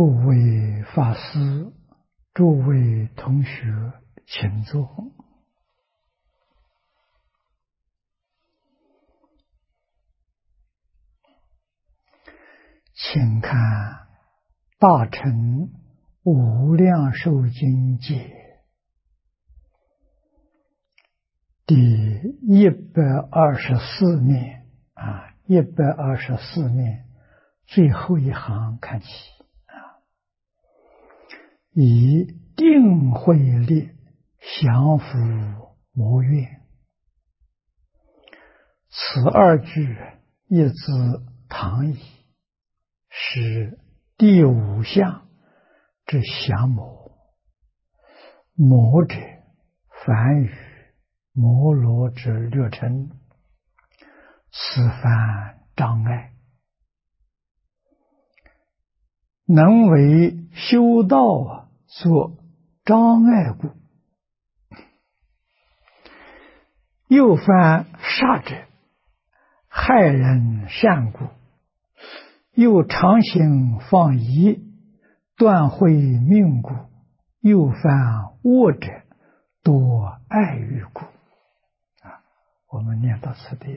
诸位法师，诸位同学，请坐。请看《大乘无量寿经解》第124面124面最后一行看起以定慧力降伏魔怨，此二句一字唐矣，是第五项之降魔。魔者，梵语摩罗之略称，此凡障碍，能为修道作障碍故。又犯杀者，害人善故。又常行放逸，断慧命故。又犯恶者，多爱欲故。我们念到此地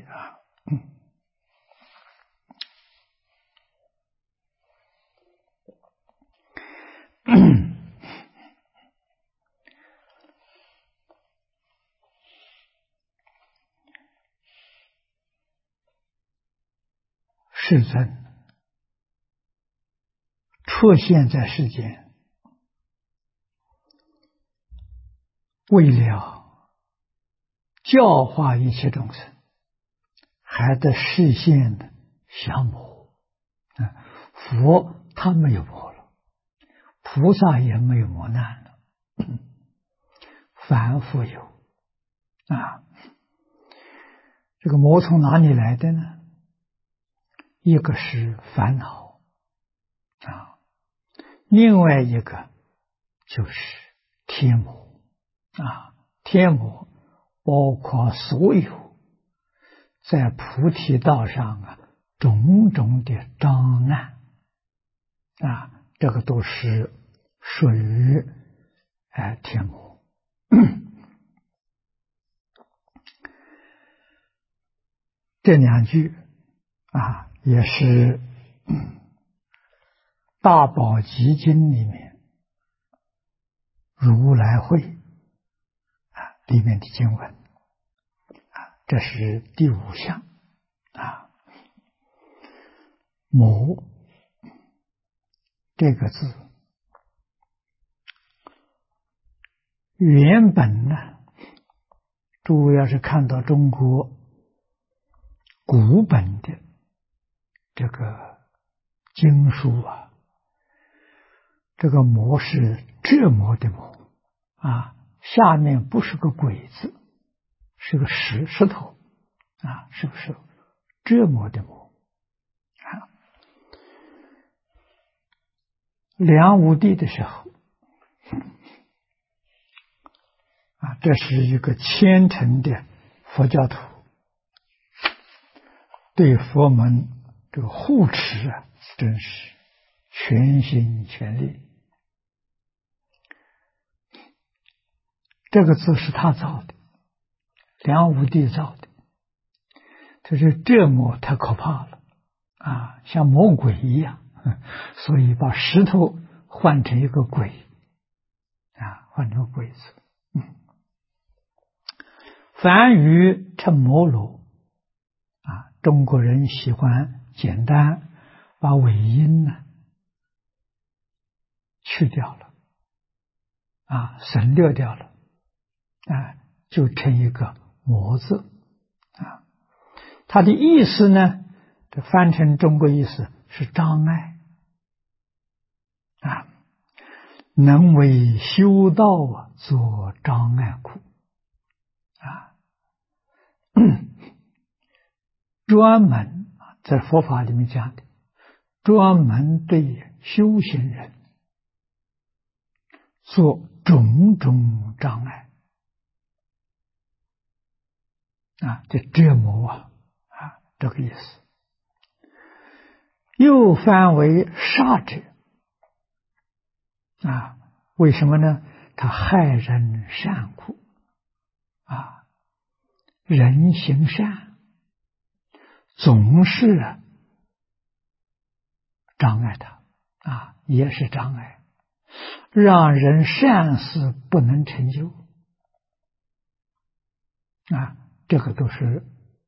世尊出现在世间，为了教化一切众生，还得实现降魔。佛他没有魔了，菩萨也没有磨难了，凡夫有这个魔从哪里来的呢？一个是烦恼另外一个就是天魔天魔包括所有在菩提道上种种的障难这个都是属于天魔。这两句也是大宝积经里面如来会里面的经文这是第五项魔这个字原本诸位要是看到中国古本的这个经书这个魔是折磨的魔下面不是个鬼字，是个石头是不是折磨的魔梁武帝的时候这是一个虔诚的佛教徒，对佛门这个护持真是全心全力。这个字是他造的，梁武帝造的。就是折磨太可怕了像魔鬼一样，所以把石头换成一个鬼换成鬼字。梵语称摩罗中国人喜欢简单把尾音去掉了省略掉了就成一个魔字它的意思呢，这翻成中国意思是障碍能为修道作障碍故专门在佛法里面讲的，专门对修行人做种种障碍这折磨这个意思。又翻为杀者， 啊，为什么呢？他害人善苦啊，人行善总是障碍他啊，也是障碍，让人善事不能成就啊，这个都是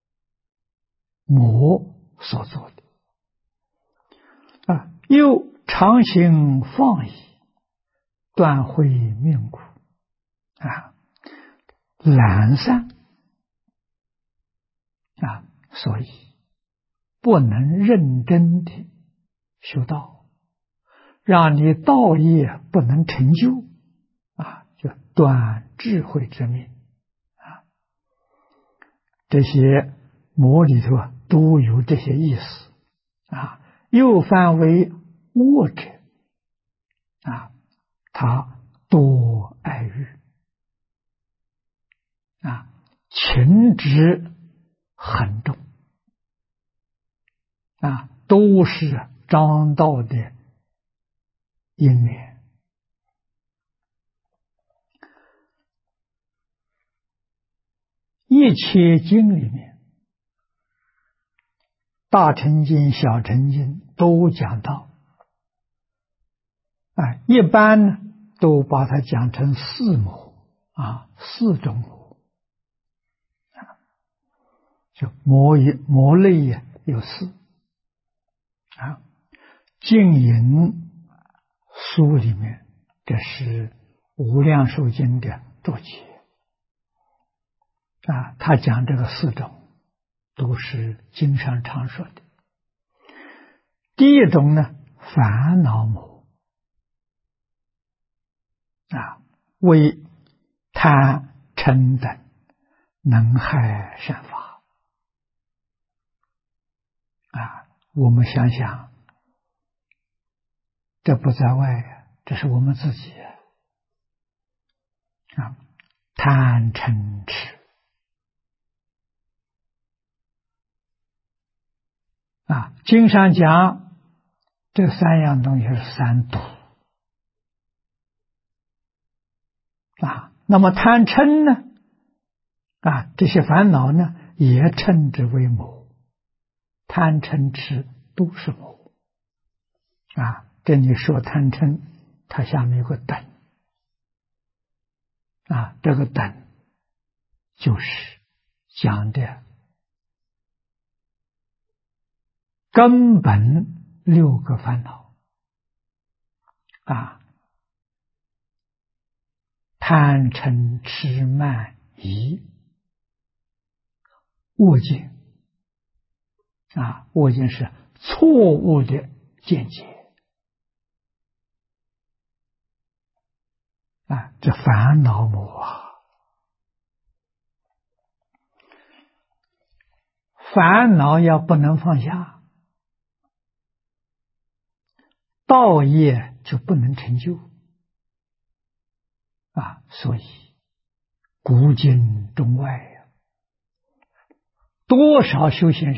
魔所做的啊。又常行放逸，断慧命苦啊，懒散啊，所以不能认真的修道，让你道业不能成就啊，就断智慧之命啊。这些魔里头都有这些意思啊。又犯为恶者啊，他多爱欲啊，情执很重啊，都是张道的因缘。一切经里面，大乘经、小乘经都讲到啊，一般呢都把它讲成四魔啊，四种魔啊，就魔类呀有四啊。净隐书里面，这是无量寿经的注解啊，他讲这个四种都是经上常说的。第一种呢，烦恼魔啊，为贪嗔等能害善法啊。我们想想，这不在外呀，这是我们自己啊，贪嗔痴啊。经上讲这三样东西是三毒啊。那么贪嗔呢啊，这些烦恼呢也称之为魔，贪嗔痴都是魔啊。这里说贪嗔，它下面有个等啊，这个等就是讲的根本六个烦恼啊，贪嗔痴慢疑恶见啊，恶见是错误的见解啊，这烦恼魔啊，烦恼要不能放下，道业就不能成就啊。所以古今中外呀，多少修行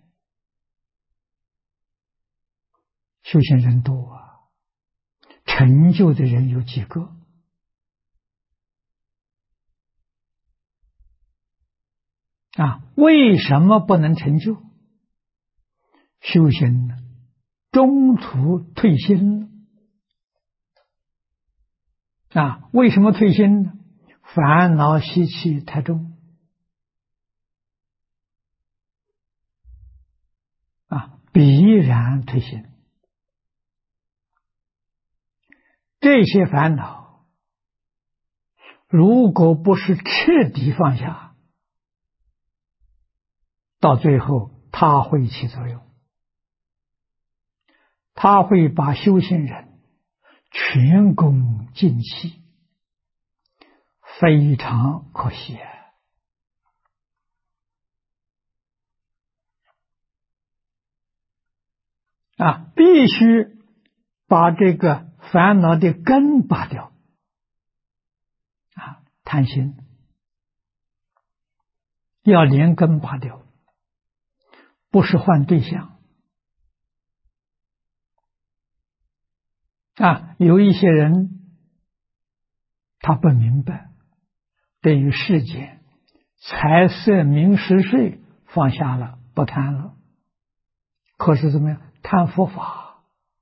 人多啊，成就的人有几个啊？为什么不能成就？修行呢，中途退心啊？为什么退心呢？烦恼习气太重啊，必然退心。这些烦恼如果不是彻底放下，到最后它会起作用，它会把修行人全功尽弃，非常可惜啊！必须把这个烦恼的根拔掉啊，贪心要连根拔掉，不是换对象有一些人他不明白，对于世间财色名食睡放下了，不贪了，可是怎么样？贪佛法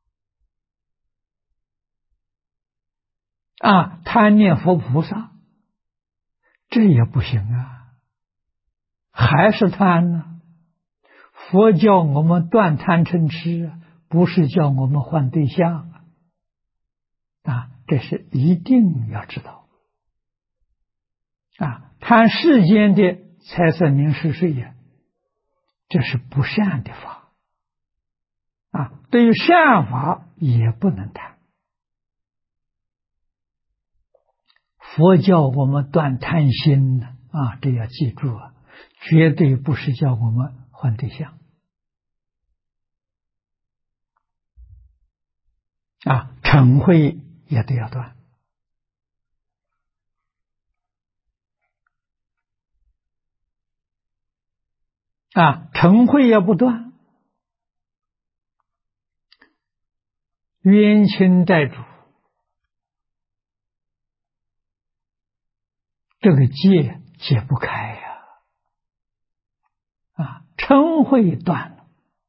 贪念佛菩萨，这也不行啊，还是贪呢。佛教我们断贪嗔痴，不是叫我们换对象这是一定要知道贪世间的财色名食睡呀，这是不善的法对于善法也不能贪。佛教我们断贪心呢这要记住绝对不是叫我们换对象嗔恚也都要断嗔恚也不断，冤亲债主这个结解不开嗔恚断了，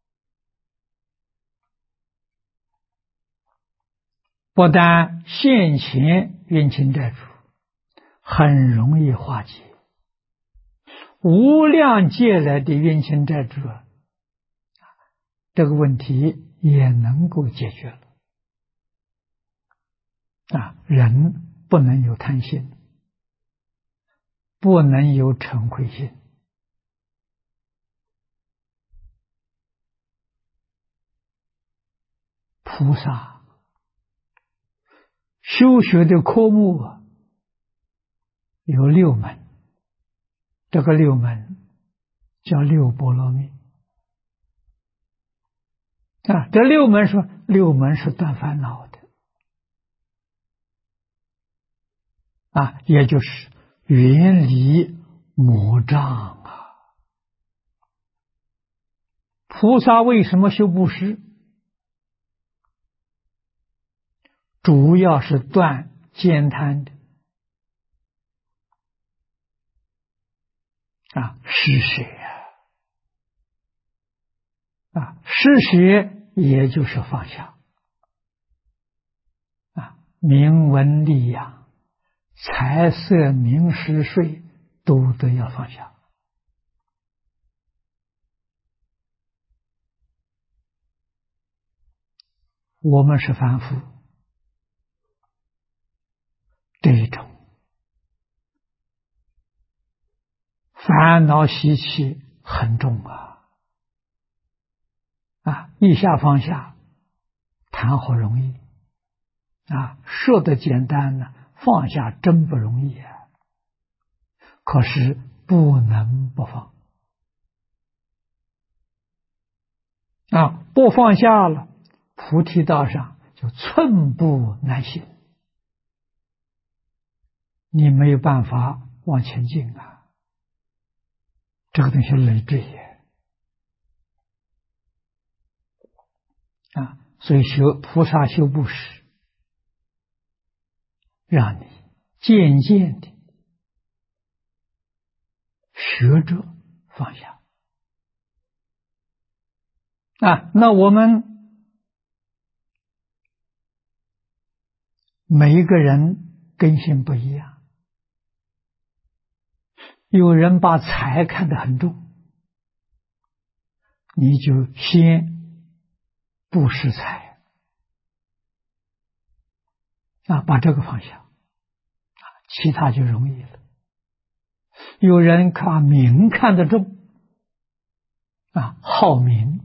不但现前冤亲债主很容易化解，无量劫来的冤亲债主这个问题也能够解决了人不能有贪心，不能有嗔恚心。菩萨修学的科目有六门，这个六门叫六波罗蜜这六门是断烦恼的也就是远离魔障菩萨为什么修布施？主要是断慳贪的施舍施舍也就是放下名闻利养财色名食睡都得要放下我们是凡夫，这一种烦恼习气很重一下放下谈好容易说的简单呢，放下真不容易可是不能不放不放下了，菩提道上就寸步难行，你没有办法往前进这个东西累赘所以菩萨修布施，让你渐渐的学着放下那我们每一个人根性不一样，有人把财看得很重，你就先布施财把这个放下其他就容易了。有人把名看得重好名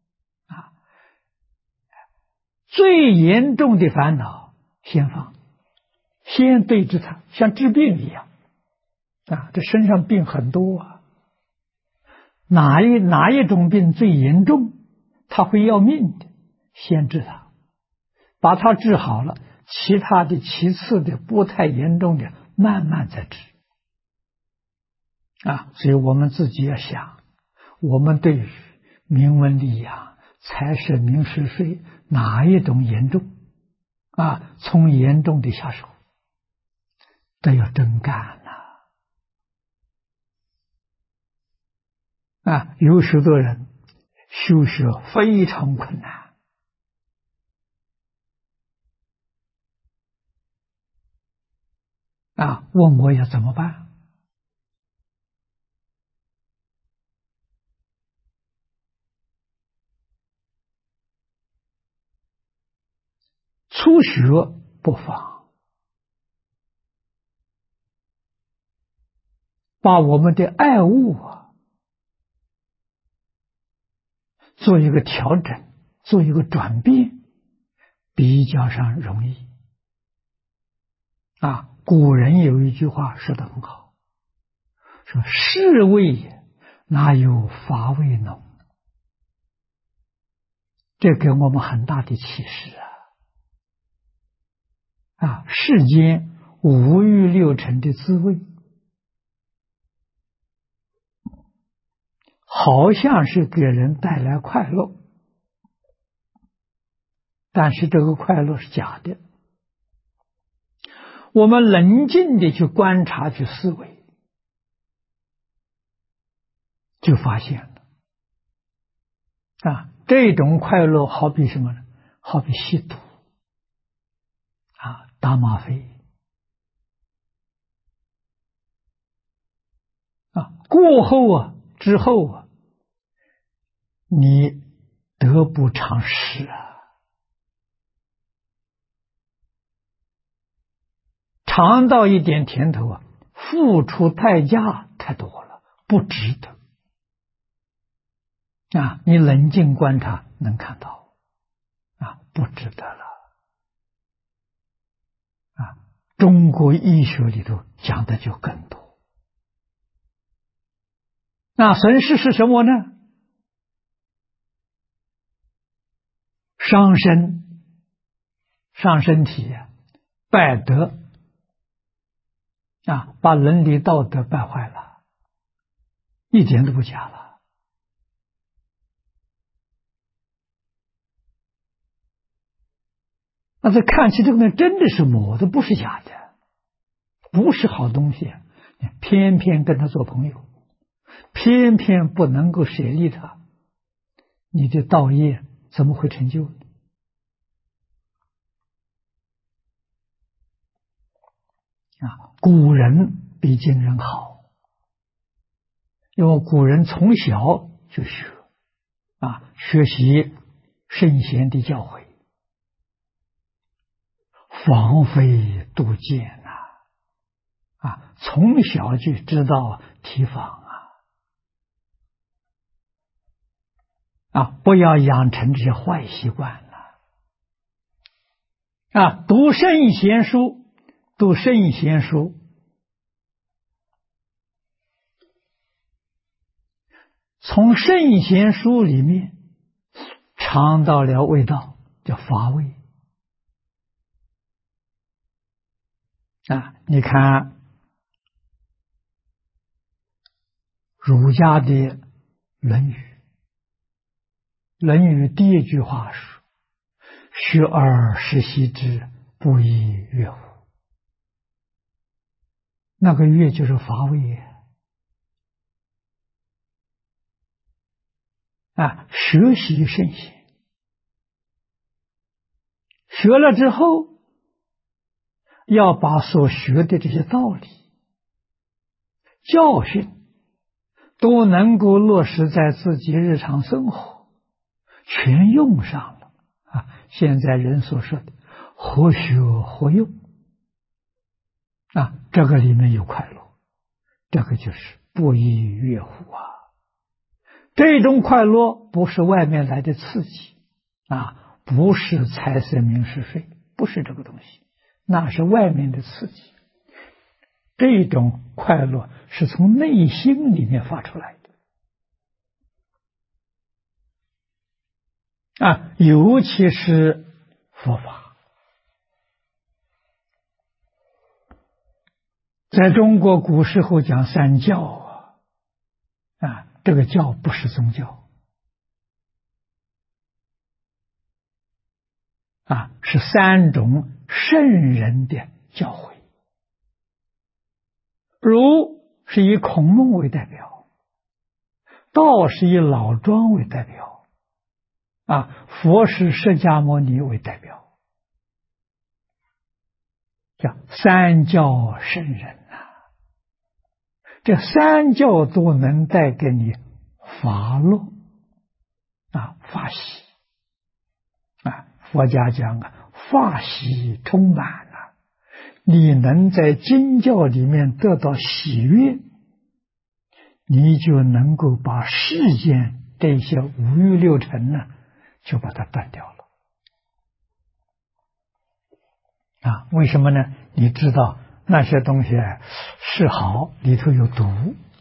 最严重的烦恼先放，先对治它，像治病一样这身上病很多哪一种病最严重，它会要命的，先治它，把它治好了，其他的其次的不太严重的慢慢再治所以我们自己要想，我们对于名闻利养财色名食睡哪一种严重从严重的下手，都要真干有许多人修学非常困难问我要怎么办？初学不妨把我们的爱物做一个调整，做一个转变，比较上容易古人有一句话说得很好，说士味也，哪有乏味浓？这给我们很大的启示世间五欲六尘的滋味，好像是给人带来快乐，但是这个快乐是假的。我们冷静地去观察去思维，就发现了这种快乐好比什么呢？好比吸毒打吗啡过后之后你得不偿失尝到一点甜头付出代价太多了，不值得你冷静观察能看到不值得了中国医学里头讲的就更多。损失是什么呢？伤身伤身体败德把伦理道德败坏了，一点都不假了。这看起这个呢，真的是魔的，不是假的，不是好东西，偏偏跟他做朋友，偏偏不能够舍离他，你的道业怎么会成就呢？古人比今人好，因为古人从小就学习圣贤的教诲，防非杜渐从小就知道提防不要养成这些坏习惯了读圣贤书，读圣贤书从圣贤书里面尝到了味道，叫乏味你看儒家的《论语》，《论语》第一句话是学而时习之，不亦说乎？那个乐就是乏味学习圣贤，学了之后要把所学的这些道理教训都能够落实在自己日常生活，全用上了现在人所说的活学活用这个里面有快乐，这个就是不亦说乎这种快乐不是外面来的刺激不是财色名食睡，不是这个东西，那是外面的刺激。这种快乐是从内心里面发出来的尤其是佛法。在中国古时候讲三教这个教不是宗教是三种圣人的教诲。儒是以孔孟为代表，道是以老庄为代表，佛是释迦牟尼为代表，叫三教圣人这三教都能带给你法乐法喜佛家讲法喜充满你能在经教里面得到喜悦，你就能够把世间这些五欲六尘就把它断掉了为什么呢？你知道那些东西是好，里头有毒，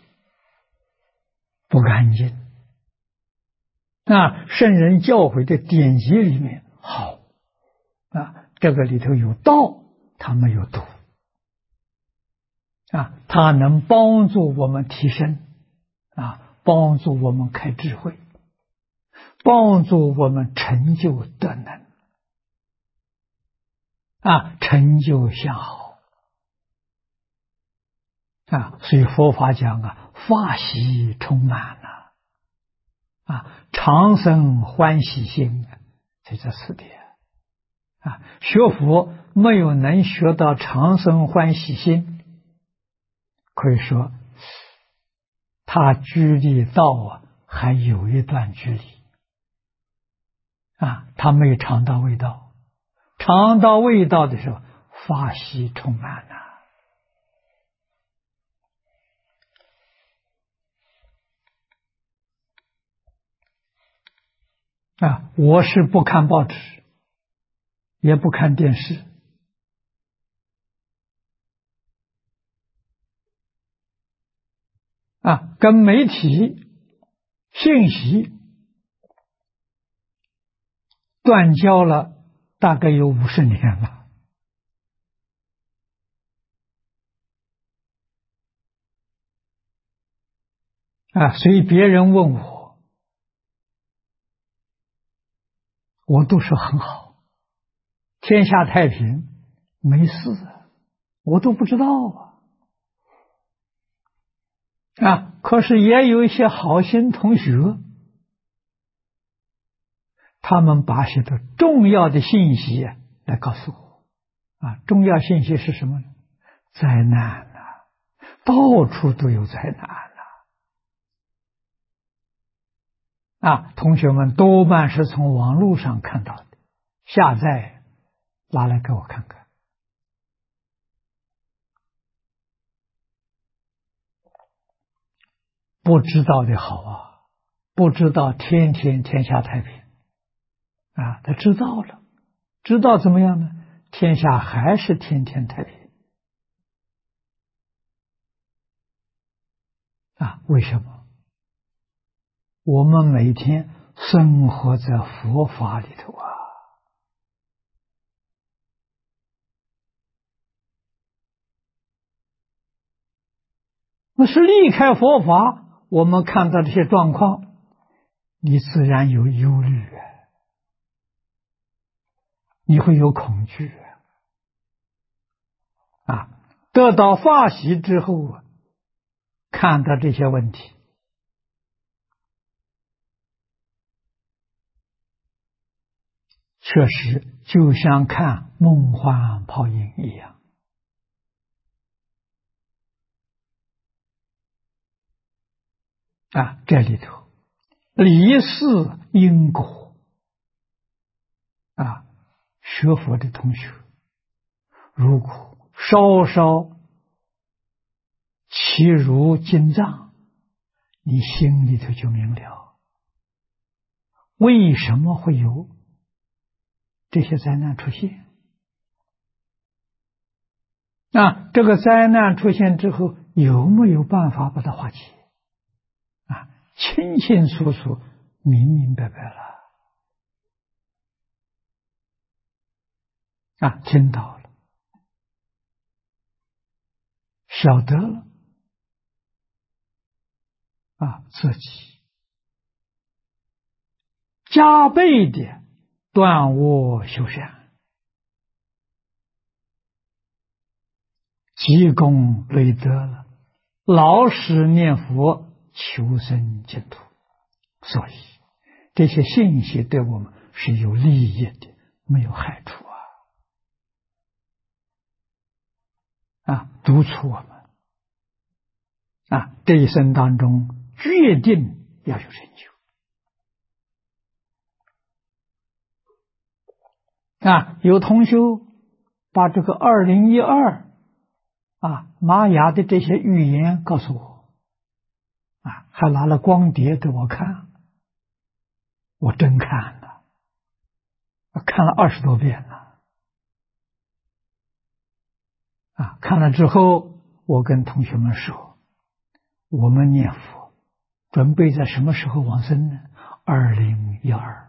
不干净。圣人教诲的典籍里面好这个里头有道，它没有毒它能帮助我们提升帮助我们开智慧，帮助我们成就德能成就相好所以佛法讲法喜充满长生欢喜心，这四点学佛没有能学到长生欢喜心，可以说他距离道还有一段距离他没有尝到味道，尝到味道的时候法喜充满我是不看报纸也不看电视跟媒体信息断交了大概有50年了所以别人问我都说很好，天下太平，没事我都不知道可是也有一些好心同学，他们把些的重要的信息来告诉我重要信息是什么呢？灾难到处都有灾难同学们多半是从网络上看到的，下载拿来给我看看。不知道的好不知道天下太平他知道了，知道怎么样呢？天下还是天太平为什么？我们每天生活在佛法里头那是离开佛法，我们看到这些状况，你自然有忧虑你会有恐惧得到法喜之后看到这些问题，确实就像看梦幻泡影一样这里头离世因果学佛的同学如果稍稍其如经藏，你心里头就明了为什么会有这些灾难出现这个灾难出现之后有没有办法把它化解清清楚楚明明白白了听到了晓得了自己加倍的断恶修善积功累德了，老实念佛，求生净土。所以这些信息对我们是有利益的，没有害处督促我们这一生当中决定要有成就有同修把这个2012玛雅的这些预言告诉我还拿了光碟给我看，我真看了，看了20多遍了看了之后，我跟同学们说，我们念佛准备在什么时候往生呢？2012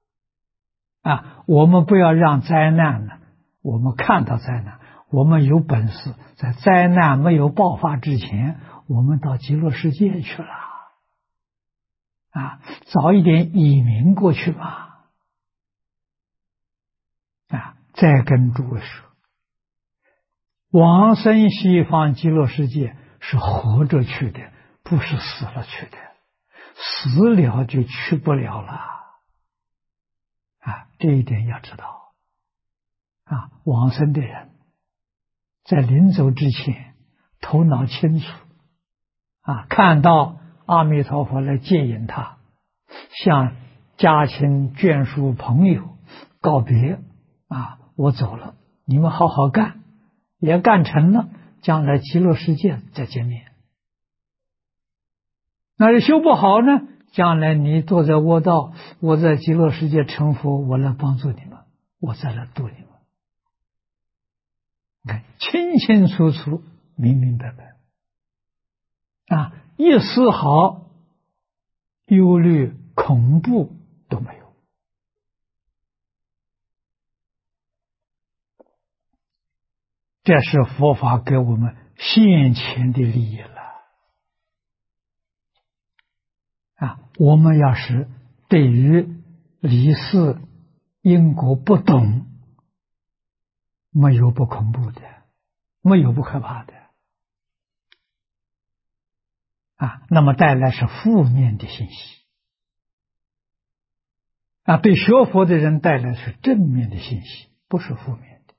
我们不要让灾难呢，我们看到灾难，我们有本事在灾难没有爆发之前，我们到极乐世界去了早一点移民过去吧再跟诸位说，往生西方极乐世界是活着去的，不是死了去的，死了就去不了了这一点要知道往生的人在临走之前头脑清楚看到阿弥陀佛来接引他，向家亲眷属朋友告别我走了，你们好好干，也干成了，将来极乐世界再见面。那是修不好呢，将来你坐在卧道，我在极乐世界成佛，我来帮助你们，我再来度你们。你看清清楚楚，明明白白一丝毫忧虑恐怖都没有。这是佛法给我们现前的利益了我们要是对于理事因果不懂，没有不恐怖的，没有不可怕的那么带来是负面的信息对学佛的人带来是正面的信息，不是负面的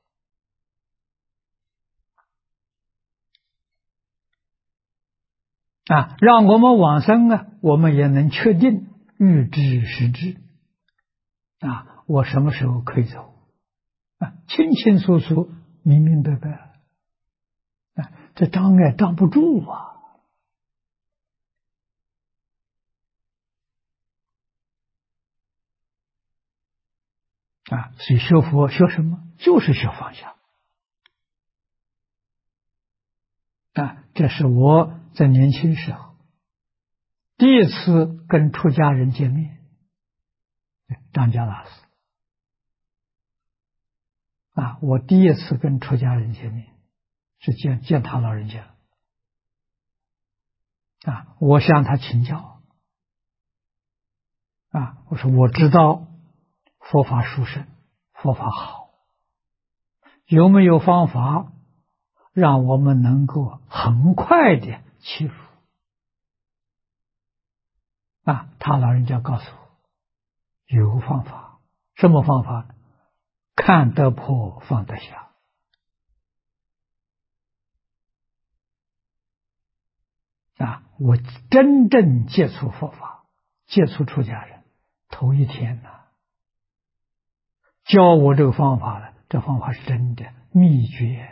让我们往生我们也能确定预知时至我什么时候可以走清清楚楚，明明白白这障碍障不住所以学佛学什么？就是学放下这是我在年轻时候第一次跟出家人见面，张家老师我第一次跟出家人见面是见他老人家我向他请教我说我知道佛法殊胜，佛法好，有没有方法让我们能够很快的切入他老人家告诉我有方法。什么方法？看得破放得下我真正接触佛法，接触出家人头一天教我这个方法了，这方法是真的秘诀，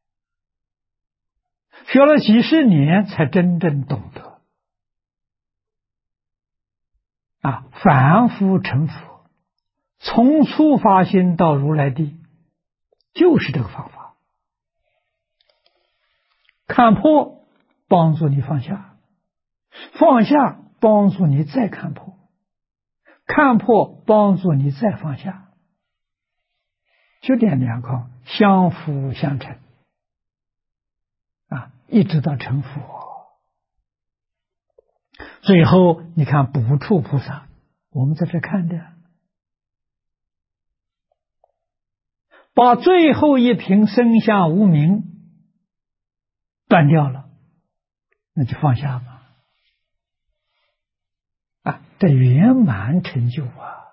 学了几十年才真正懂得反复成佛，从初发心到如来地，就是这个方法。看破帮助你放下，放下帮助你再看破，看破帮助你再放下，就这两个相辅相成一直到成佛。最后你看补处菩萨，我们在这看的，把最后一品生相无名断掉了，那就放下嘛。这圆满成就啊！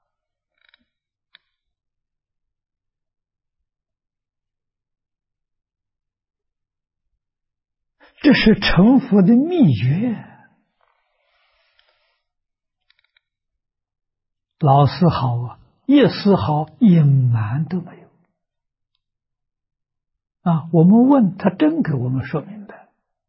这是成佛的秘诀。老丝毫啊，一丝毫隐瞒都没有啊！我们问他，真给我们说明白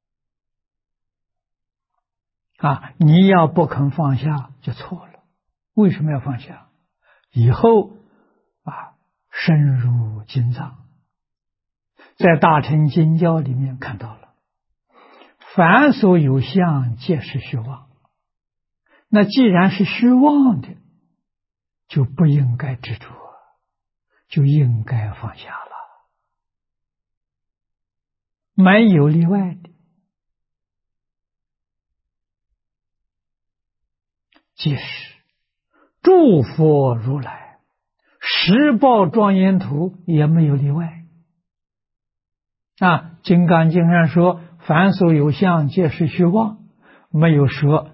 啊！你要不肯放下，就错了。为什么要放下？以后深入经藏，在大乘经教里面看到了，凡所有相，皆是虚妄。那既然是虚妄的，就不应该执着，就应该放下了，没有例外的。即使诸佛如来十报庄严图也没有例外啊！金刚经上说，凡所有相，皆是虚妄，没有说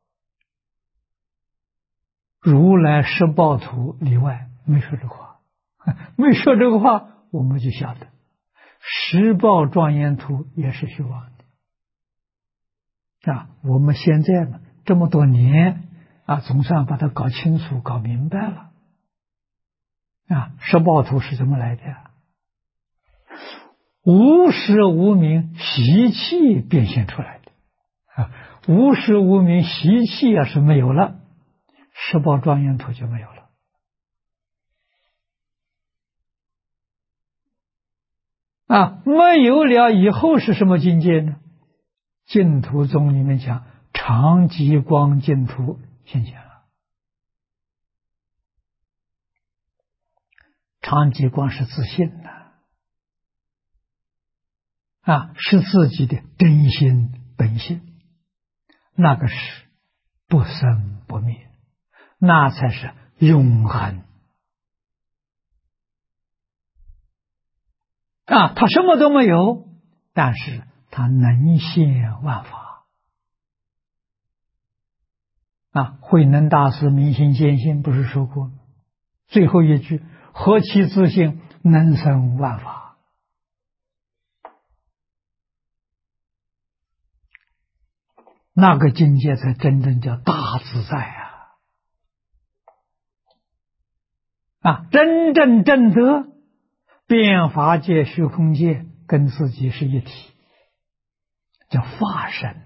如来十报图例外，没说这话，没说这个话，我们就晓得十报庄严图也是虚妄的啊！我们现在呢，这么多年总算把它搞清楚、搞明白了啊！十报图是怎么来的？无始无明习气变现出来的啊！无始无明习气要是没有了，十报庄严图就没有了啊！没有了以后是什么境界呢？净土宗里面讲常极光净土现前了。常极光是自信的是自己的真心本性，那个是不生不灭，那才是永恒他什么都没有，但是他能现万法慧能大师明心见性不是说过最后一句，何其自信，能生万法。那个境界才真正叫大自在真正正得变法界虚空界跟自己是一体，叫法身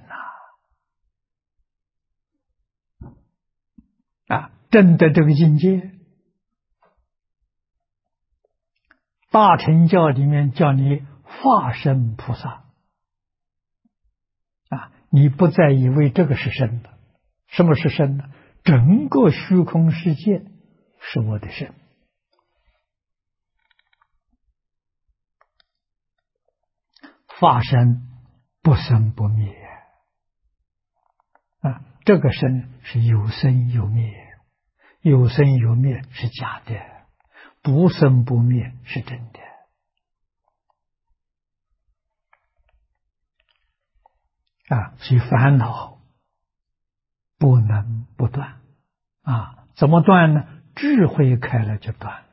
真的这个境界，大乘教里面叫你法身菩萨你不再以为这个是身的。什么是身呢？整个虚空世界是我的身法身不生不灭这个身是有生有灭，有生有灭是假的，不生不灭是真的所以烦恼不能不断怎么断呢？智慧开了就断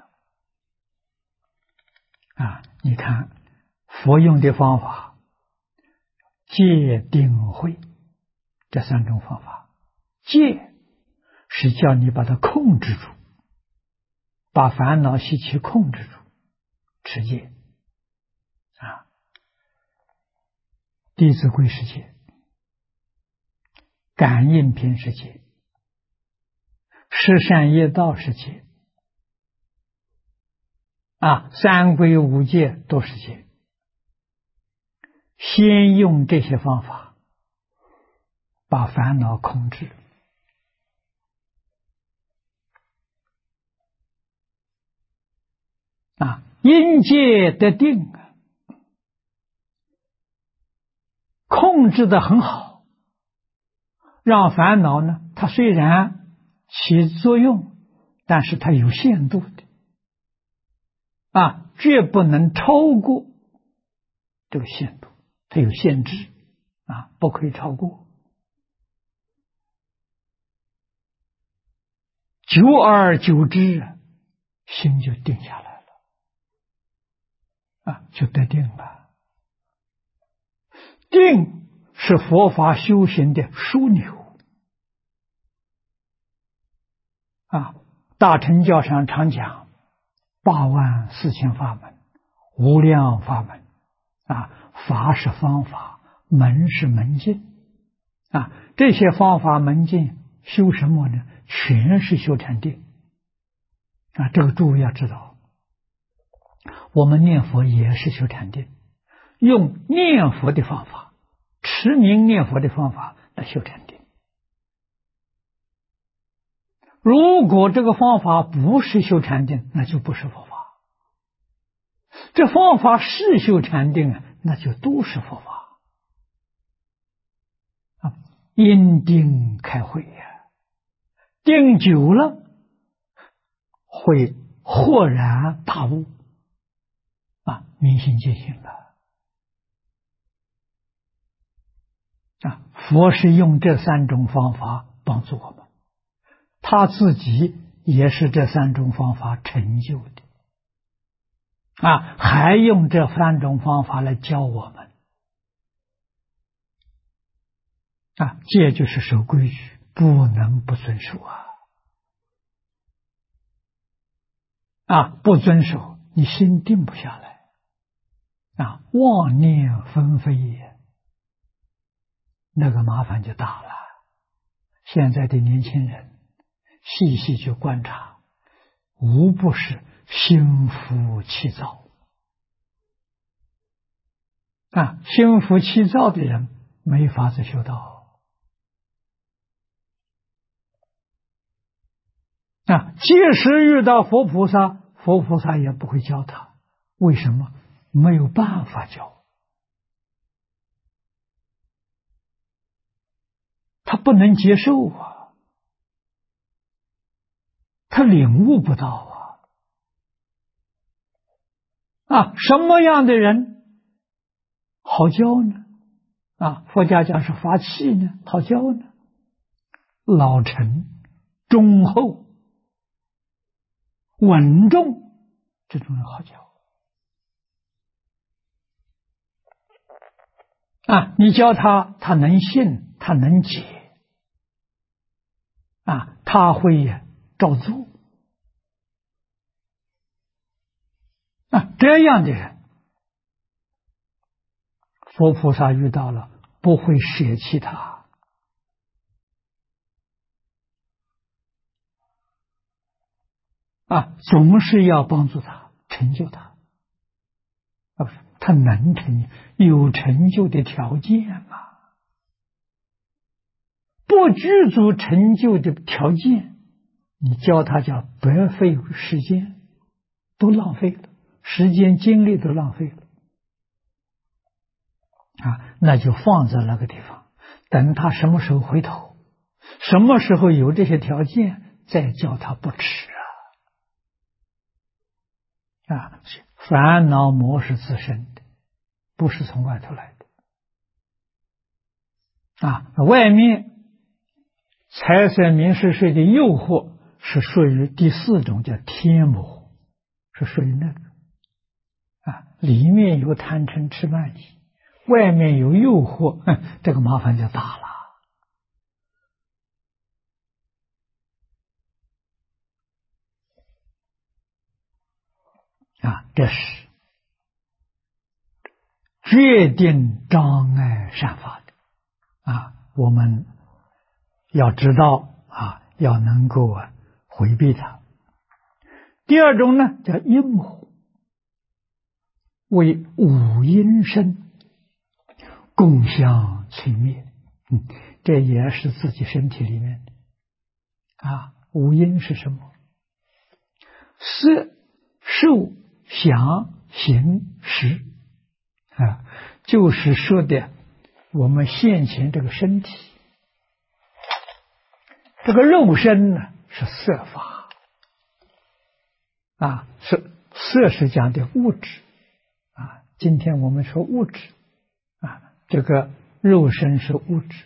了你看佛用的方法，戒定慧这三种方法。戒是叫你把它控制住，把烦恼习气控制住，持戒弟子规是戒，感应篇是戒，十善业道是戒三规五戒都是戒。先用这些方法把烦恼控制因戒得定控制得很好，让烦恼呢，它虽然起作用，但是它有限度的绝不能超过这个限度它有限制啊，不可以超过。久而久之，心就定下来了啊，就得定了。定是佛法修行的枢纽啊。大乘教上常讲84000法门，无量法门啊，法是方法，门是门径啊。这些方法门径修什么呢？全是修禅定啊。这个诸位要知道，我们念佛也是修禅定，用念佛的方法，持名念佛的方法来修禅定。如果这个方法不是修禅定，那就不是佛法。这方法是修禅定啊，那就都是佛法啊。因定开慧呀，定久了会豁然大悟啊，明心见性了啊。佛是用这3种方法帮助我们，他自己也是这3种方法成就的啊，还用这3种方法来教我们啊。戒就是守规矩，不能不遵守啊，不遵守你心定不下来啊，妄念纷飞，那个麻烦就大了。现在的年轻人细细去观察，无不是心浮气躁啊。心浮气躁的人没法子修道啊。即使遇到佛菩萨，佛菩萨也不会教他。为什么？没有办法教，他不能接受啊，他领悟不到啊。什么样的人好教呢？啊，佛家讲是法器呢，好教呢。老成、忠厚、稳重，这种人好教啊。你教他，他能信，他能解啊，他会照做啊。这样的人，佛菩萨遇到了不会舍弃他啊，总是要帮助他，成就他啊。他能成就，有成就的条件嘛。不具足成就的条件，你教他叫白费时间，都浪费了，时间精力都浪费了啊。那就放在那个地方，等他什么时候回头，什么时候有这些条件，再教他不迟啊。烦恼魔是自身的，不是从外头来的啊。外面财色名食睡的诱惑是属于第4种，叫天魔，是属于那个啊。里面有贪嗔痴慢疑，外面有诱惑，这个麻烦就大了啊。这是决定障碍善法的啊。我们要知道啊，要能够回避它。第2种呢，叫阴魔，为五阴身，共相摧灭。这也是自己身体里面的啊。五阴是什么？色、受、想、行、识啊，就是说的我们现前这个身体。这个肉身呢是色法啊，色是讲的物质啊。今天我们说物质啊， 这个肉身是物质。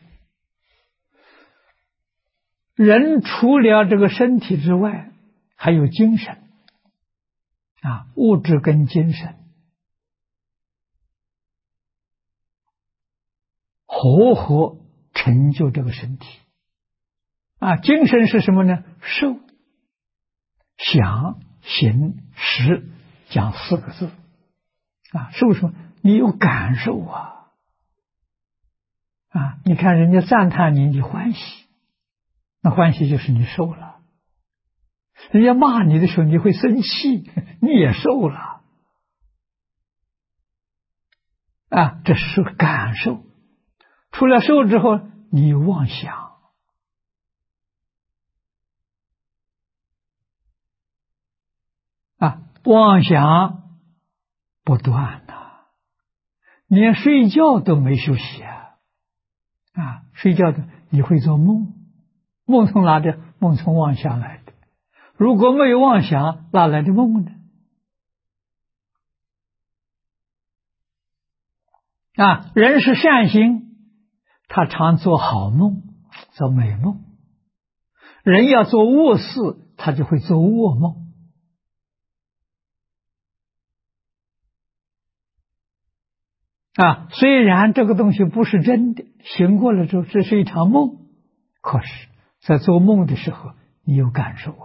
人除了这个身体之外，还有精神物质跟精神合成就这个身体精神是什么呢？受、想、行、识，讲4个字受什么？你有感受你看人家赞叹你，你欢喜，那欢喜就是你受了。人家骂你的时候，你会生气，你也受了这是感受。除了受之后，你有妄想妄想不断连睡觉都没休息睡觉的你会做梦，梦从哪的？梦从妄想来的。如果没有妄想，哪来的梦呢？人是善心，他常做好梦，做美梦。人要做恶事，他就会做恶梦虽然这个东西不是真的，醒过来之后这是一场梦，可是在做梦的时候你有感受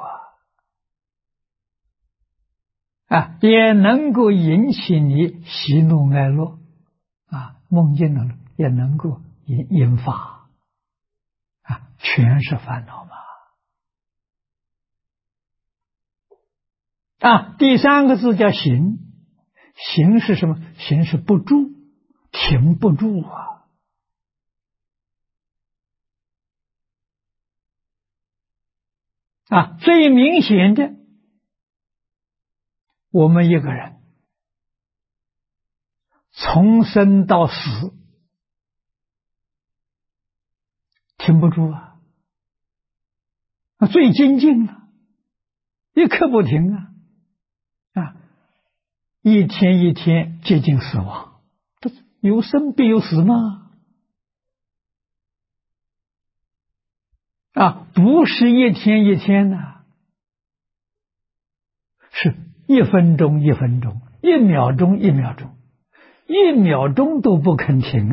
也能够引起你喜怒哀乐梦境呢也能够引发全是烦恼嘛第3个字叫行。行是什么？行是不住，停不住最明显的，我们一个人从生到死停不住最精进了，一刻不停一天一天接近死亡，这有生必有死吗？不是一天一天是1分钟1分钟，1秒钟1秒钟，1秒钟都不肯停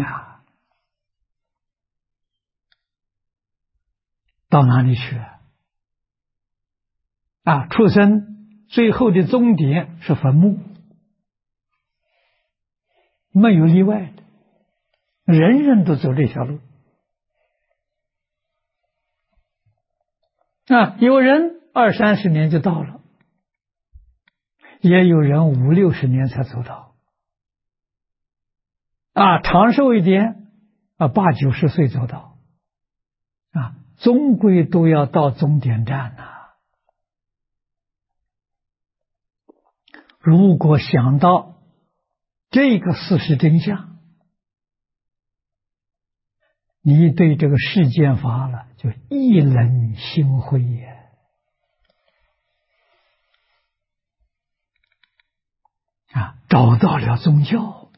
到哪里去畜生最后的终点是坟墓，没有例外的，人人都走这条路有人20-30年就到了，也有人50-60年才走到长寿一点80-90岁走到终归都要到终点站如果想到这个事实真相，你对这个世间法了就一冷心灰找到了宗教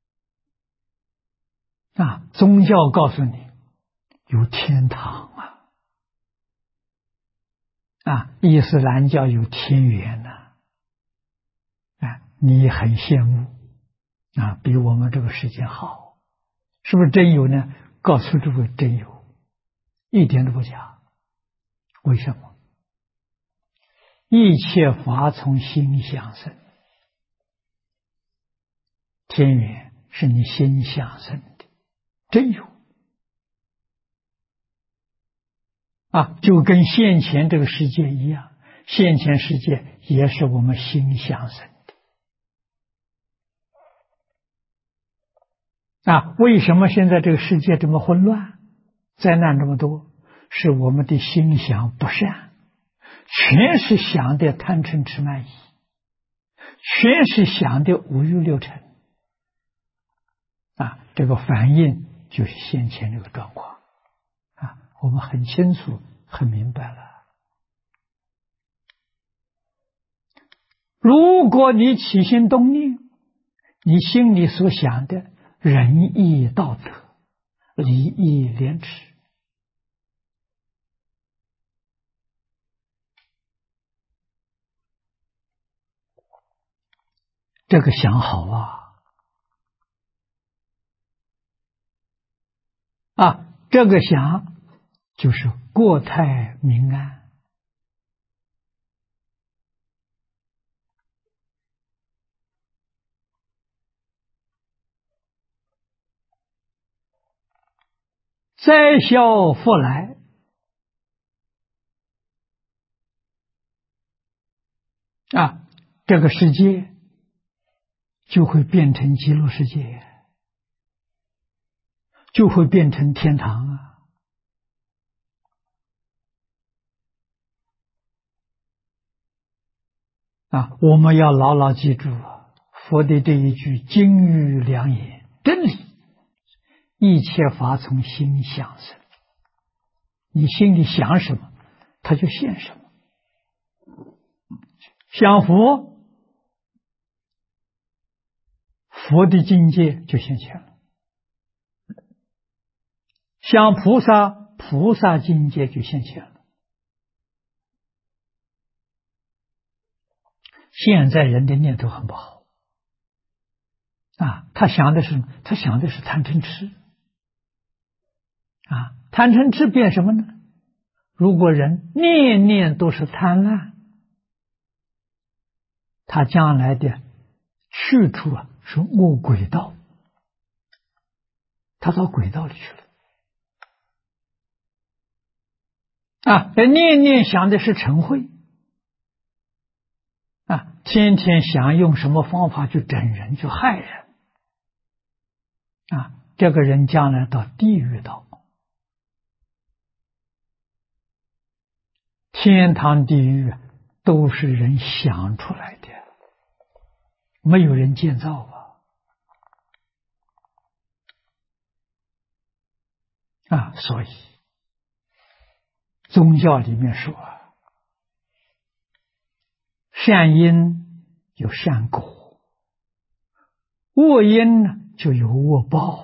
宗教告诉你有天堂伊斯兰教有天园你很羡慕比我们这个世界好，是不是真有呢？告诉诸位，真有，一点都不假。为什么？一切法从心想生，天园是你心想生的，真有就跟现前这个世界一样，现前世界也是我们心想生的为什么现在这个世界这么混乱，灾难这么多？是我们的心想不善，全是想的贪嗔痴慢疑，全是想的五欲六尘这个反应就是先前这个状况我们很清楚很明白了。如果你起心动念，你心里所想的仁义道德、礼义廉耻。这个想好这个想就是国泰民安。灾消福来，这个世界就会变成极乐世界，就会变成天堂我们要牢牢记住佛的这一句金玉良言真理：一切法从心想生。你心里想什么，它就现什么。想佛，佛的境界就现前了；想菩萨，菩萨境界就现前了。现在人的念头很不好他想的是什么？他想的是贪嗔痴贪嗔痴变什么呢？如果人念念都是贪婪，他将来的去处是恶鬼道，他到鬼道里去了念念想的是嗔恚天天想用什么方法去整人，去害人这个人将来到地狱道。天堂地狱都是人想出来的，没有人建造所以宗教里面说善因有善果，恶因呢就有恶报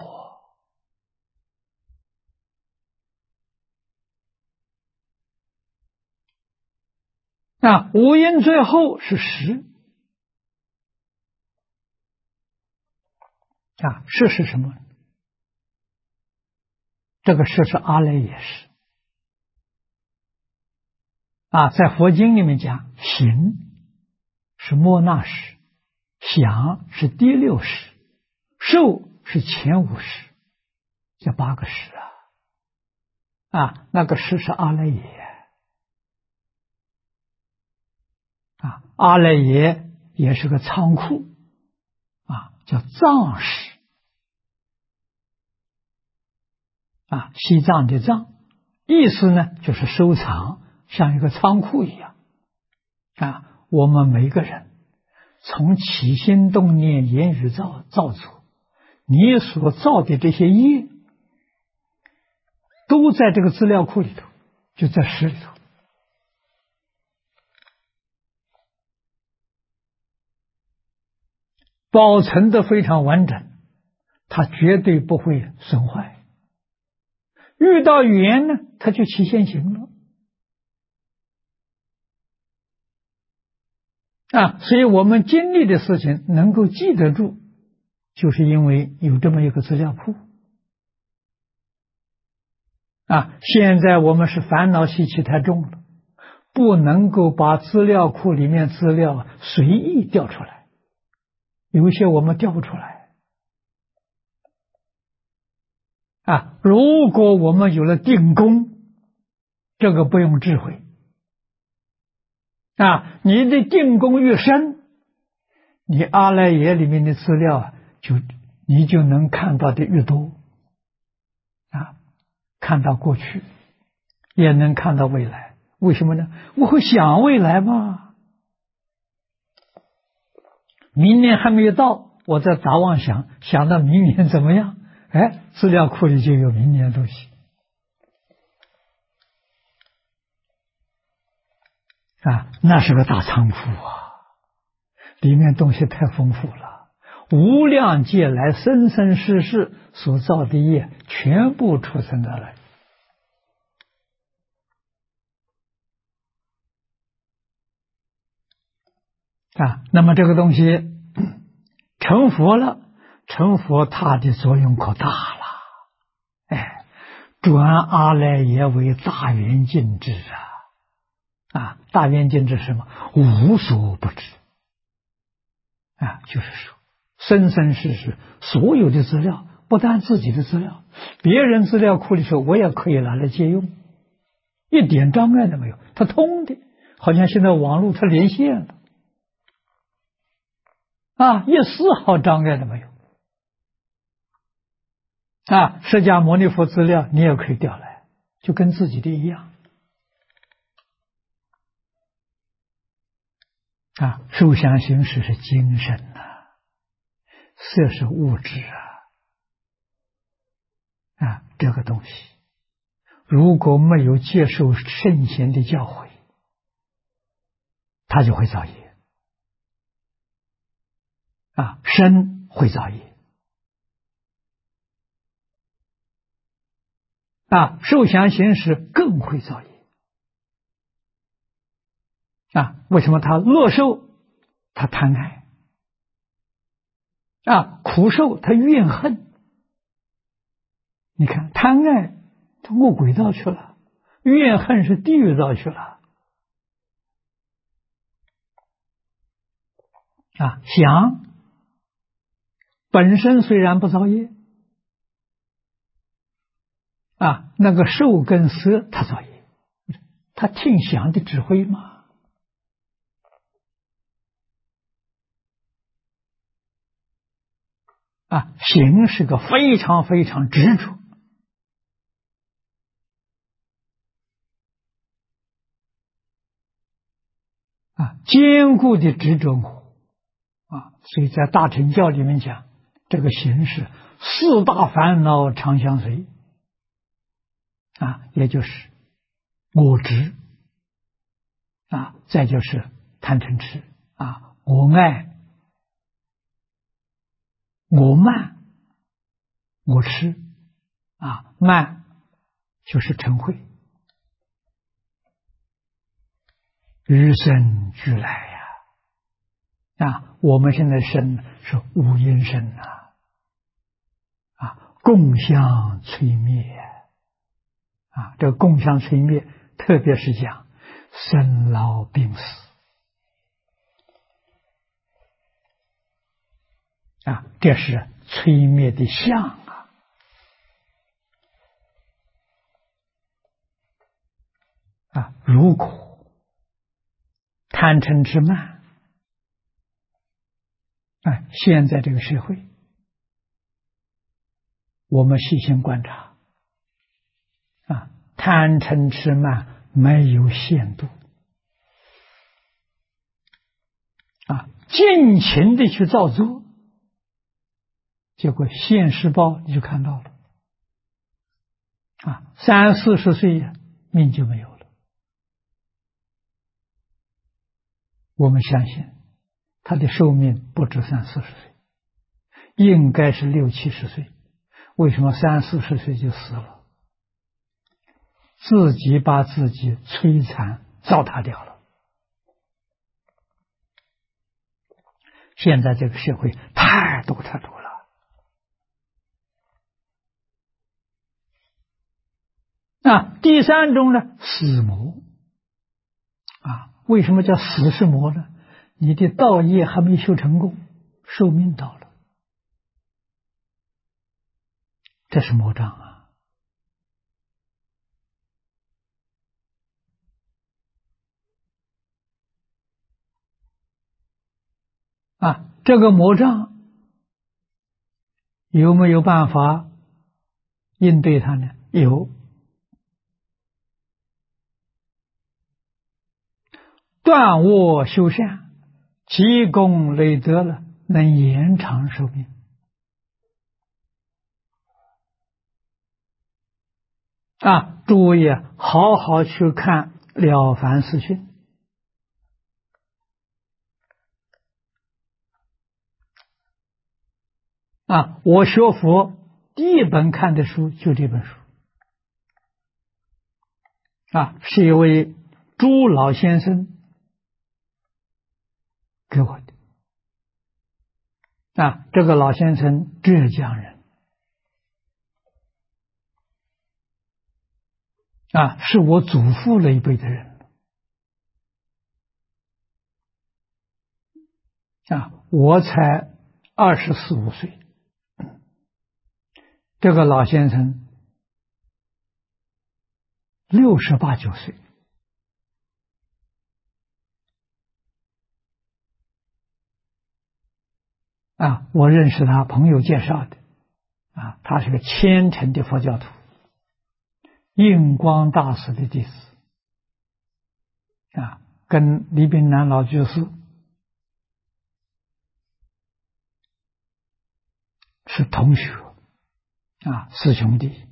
无因最后是实实是什么？这个实是阿赖耶识在佛经里面讲，行是末那识，想是第六识，受是前五识，这8个识那个识是阿赖耶阿赖耶也是个仓库叫藏识西藏的藏，意思呢就是收藏，像一个仓库一样我们每个人从起心动念言语造作，你所造的这些业都在这个资料库里头，就在识里头保存的非常完整，它绝对不会损坏。遇到缘呢，它就起现行了所以我们经历的事情能够记得住，就是因为有这么一个资料库现在我们是烦恼习气太重了，不能够把资料库里面资料随意调出来，有些我们调不出来如果我们有了定功，这个不用智慧你的定功越深，你阿赖耶里面的资料你就能看到的越多看到过去，也能看到未来。为什么呢？我会想未来嘛，明年还没有到，我在打妄想，想到明年怎么样，资料库里就有明年的东西那是个大仓库里面东西太丰富了， 无量劫来生生世世所造的业，全部储存到来。那么这个东西成佛了，成佛它的作用可大了，转阿赖耶为大圆镜智大圆镜智是什么？无所不知就是说生生世世所有的资料，不但自己的资料，别人资料库里头我也可以拿来借用，一点障碍都没有，它通的，好像现在网络它连线了一丝毫障碍都没有释迦牟尼佛资料你也可以调来，就跟自己的一样受想行识是精神色是物质这个东西如果没有接受圣贤的教诲，他就会造业身会造业受想行识更会造业为什么他乐受他贪爱苦受他怨恨？你看贪爱通过轨道去了，怨恨是地狱道去了想本身虽然不造业那个受跟色他造业，他听想的指挥嘛行是个非常非常执着坚固的执着我所以在大乘教里面讲，这个行是四大烦恼常相随也就是我执再就是贪嗔痴我爱我慢我痴慢就是嗔恚，与生俱来我们现在生是五阴身共相摧灭这个共相摧灭特别是讲生老病死这是摧灭的相如果贪嗔痴慢现在这个社会我们细心观察贪嗔痴慢没有限度尽情的去造作，结果现世报你就看到了30、40岁命就没有了。我们相信他的寿命不止30、40岁，应该是60、70岁。为什么30、40岁就死了？自己把自己摧残糟蹋掉了。现在这个社会太多太多了第三种呢，死魔为什么叫死是魔呢？你的道业还没修成功，寿命到了，这是魔障这个魔障有没有办法应对它呢？有。断恶修善，积功累德了，能延长寿命诸位好好去看《了凡四训》 我学佛第一本看的书就这本书，是一位朱老先生给我的。这个老先生浙江人，是我祖父那一辈的人。我才24、25岁，这个老先生68、69岁。我认识他，朋友介绍的。他是个虔诚的佛教徒，印光大师的弟子。跟李炳南老居士是同学，师兄弟。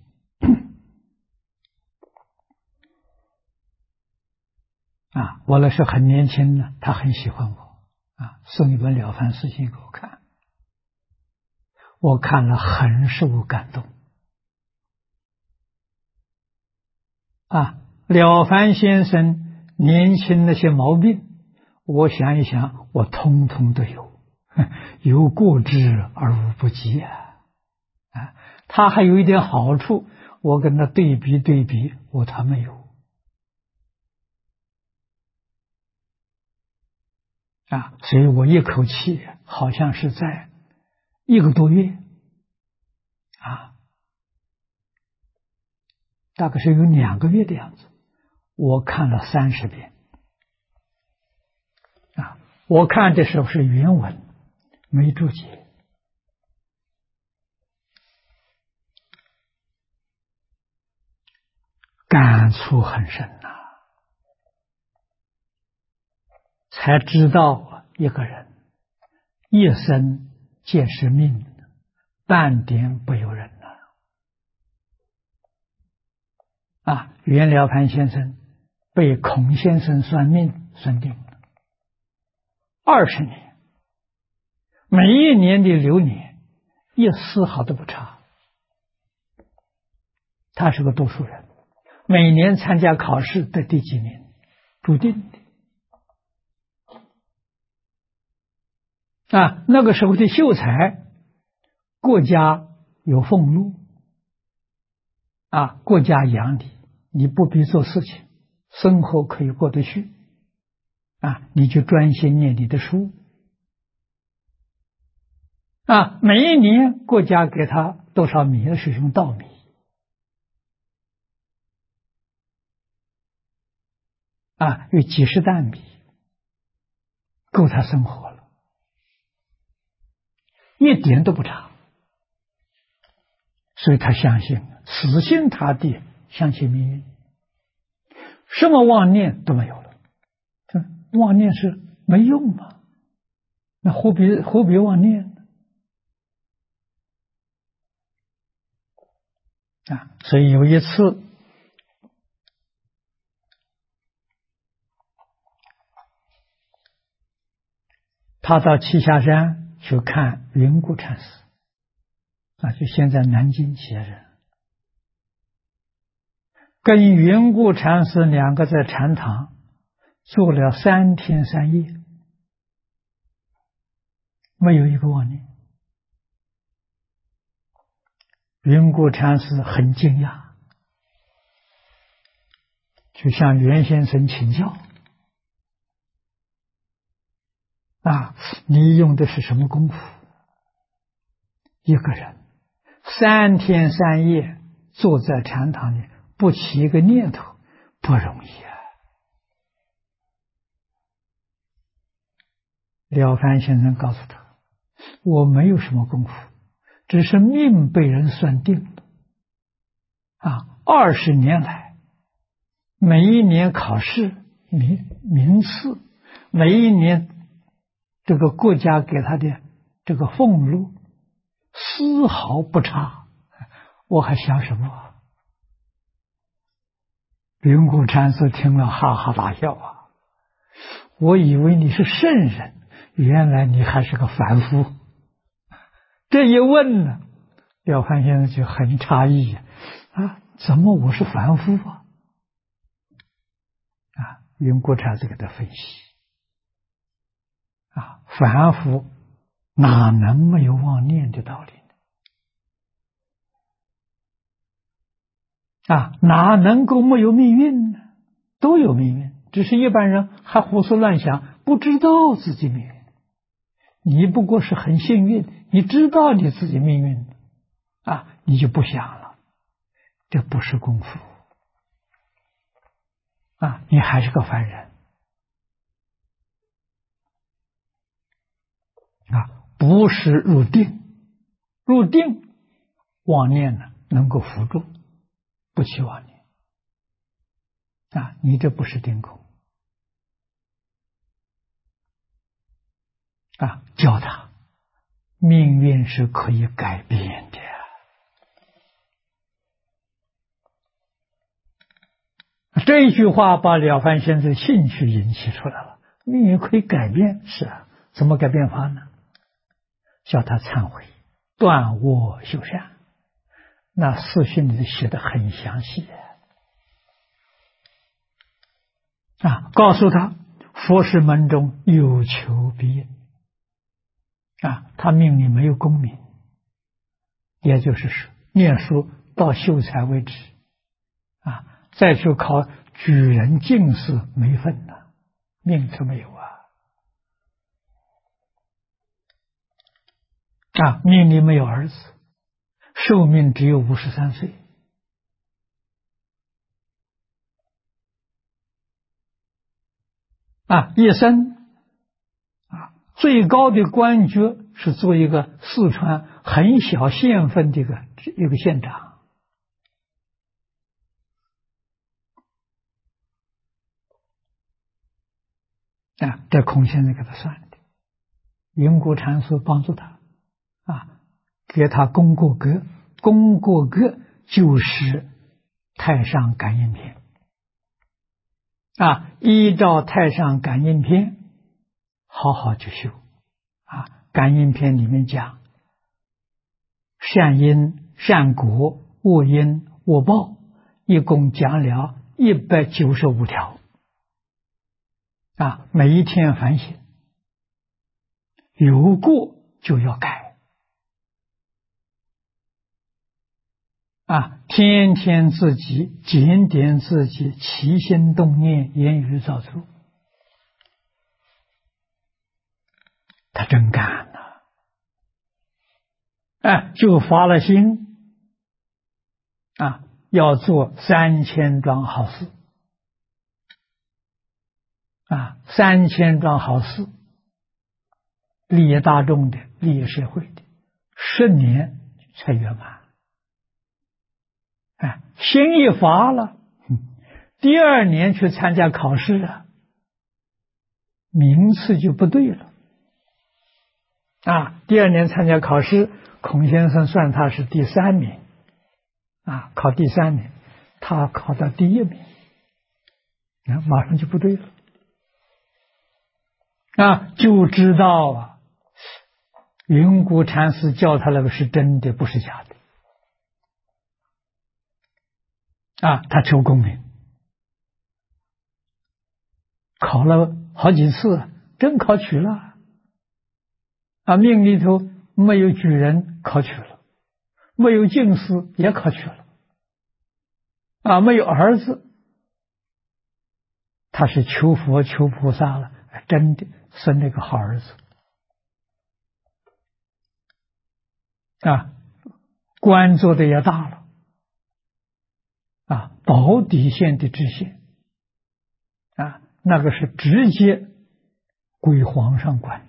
我那时很年轻呢，他很喜欢我，送一本《了凡四训》给我看，我看了很受感动。了凡先生年轻那些毛病，我想一想，我通通都有，有过之而无不及他还有一点好处，我跟他对比，他没有。所以我一口气好像是在1个多月大概是有2个月的样子，我看了30遍。我看的时候是原文，没注解，感触很深才知道一个人一生皆是命，半点不由人袁了凡先生被孔先生算命算定了20年，每一年的流年一丝毫都不差。他是个读书人，每年参加考试得第几名，注定的。那个时候的秀才，国家有俸禄国家养你不必做事情，生活可以过得去你就专心念你的书每一年国家给他多少米，是用稻米有几十担米，够他生活了，一点都不差。所以他相信，死心塌地相信命运，什么妄念都没有了。妄念是没用嘛，那何必妄念呢？所以有一次他到栖霞山去看云谷禅师就现在南京企业人，跟云谷禅师2个在禅堂坐了3天3夜，没有一个妄念。云谷禅师很惊讶，就向袁先生请教你用的是什么功夫？一个人3天3夜坐在禅堂里，不起一个念头，不容易了凡先生告诉他，我没有什么功夫，只是命被人算定了20年来，每一年考试名次，每一年这个国家给他的这个俸禄丝毫不差，我还想什么？云谷禅师听了哈哈大笑我以为你是圣人，原来你还是个凡夫， 这一问呢，了凡先生就很诧异怎么我是凡夫啊？云谷禅师给他分析凡夫哪能没有妄念的道理呢？哪能够没有命运呢？都有命运，只是一般人还胡思乱想，不知道自己命运。你不过是很幸运，你知道你自己命运你就不想了，这不是功夫你还是个凡人不是入定，入定妄念呢能够扶助，不起妄念你这不是定空教他命运是可以改变的这一句话把了凡先生兴趣引起出来了。命运可以改变，是怎么改变法呢？叫他忏悔，断恶修善。那四训里写的很详细告诉他佛事门中有求必应他命里没有功名，也就是说念书到秀才为止再去考举人进士没份了，命都没有命里没有儿子，寿命只有53岁一生最高的官爵是做一个四川很小县份的一个县长这孔先生给他算的，云谷禅师帮助他给他功过格，功过格就是太上感应篇依照太上感应篇好好去修感应篇里面讲善因善果恶因恶报，一共讲了195条每一天反省，有过就要改天天自己检点自己起心动念言语造作，他真干了就发了心要做3000桩好事3000桩好事，利益大众的，利益社会的，10年才圆满心一发了第2年去参加考试名次就不对了第2年参加考试，孔先生算他是第3名考第3名，他考到第1名马上就不对了就知道云谷禅师教他那个是真的，不是假的他求功名，考了好几次，真考取了命里头没有举人考取了，没有进士也考取了没有儿子，他是求佛求菩萨了，真的生了个好儿子官做的也大了保底县的知县那个是直接归皇上管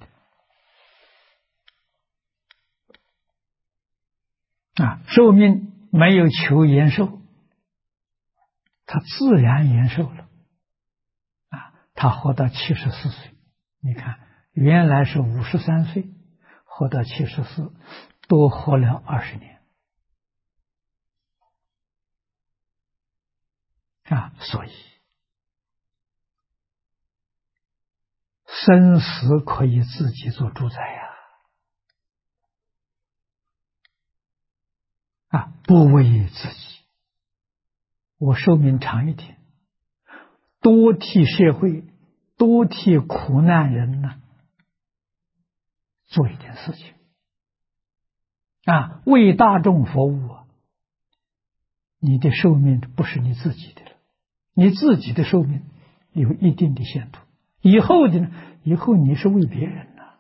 的寿命没有求延寿，他自然延寿了他活到74岁，你看原来是53岁，活到74，多活了20年所以生死可以自己做主宰不为自己，我寿命长一点，多替社会，多替苦难人呢，做一点事情啊，为大众服务啊。你的寿命不是你自己的了，你自己的寿命有一定的限度，以后的呢，以后你是为别人呢，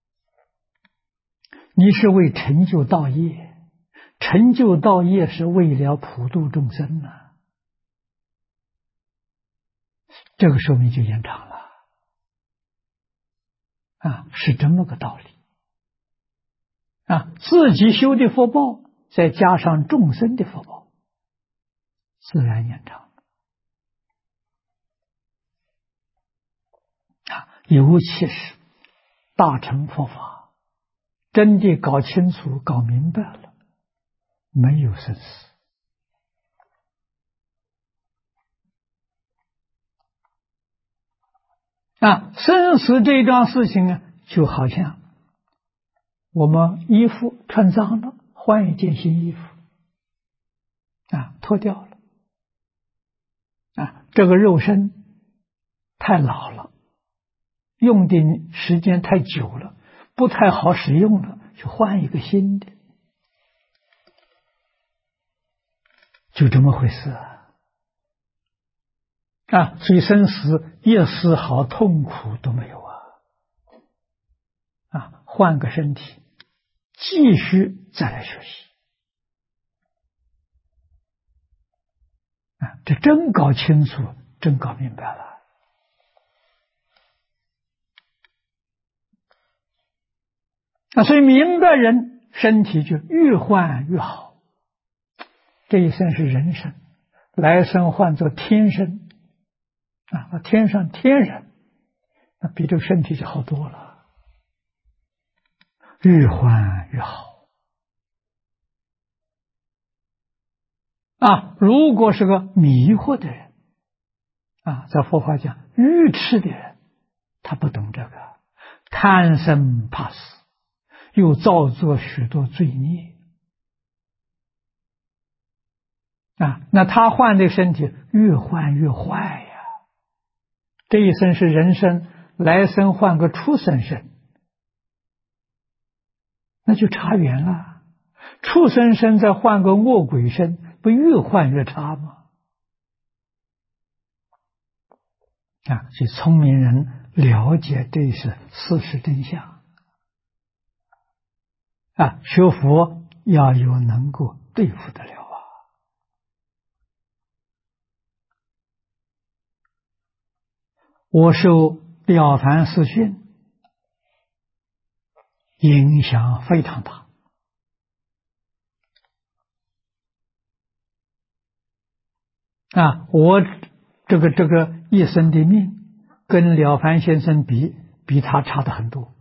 你是为成就道业，成就道业是为了普度众生呢，这个寿命就延长了啊，是这么个道理啊。自己修的福报，再加上众生的福报，自然延长啊。尤其是大乘佛法，真的搞清楚、搞明白了，没有生死啊。生死这桩事情啊，就好像我们衣服穿脏了，换一件新衣服啊，脱掉了啊，这个肉身太老了，用的时间太久了，不太好使用了，就换一个新的，就这么回事啊。所以生死一丝毫痛苦都没有啊，换个身体，继续再来学习啊，这真搞清楚，真搞明白了啊。所以明白人身体就越换越好，这一生是人生，来生换作天生啊，天上天人，那比这个身体就好多了，越换越好啊。如果是个迷惑的人啊，在佛法讲愚痴的人，他不懂这个，贪生怕死，又造作许多罪孽啊，那他换的身体越换越坏呀。这一生是人生，来生换个畜生身，那就差远了。畜生身再换个恶鬼身，不越换越差吗？啊，所以聪明人了解这是事实真相啊，学佛要有能够对付得了啊。我受《了凡四训》影响非常大啊，我这个一生的命跟了凡先生比他差的很多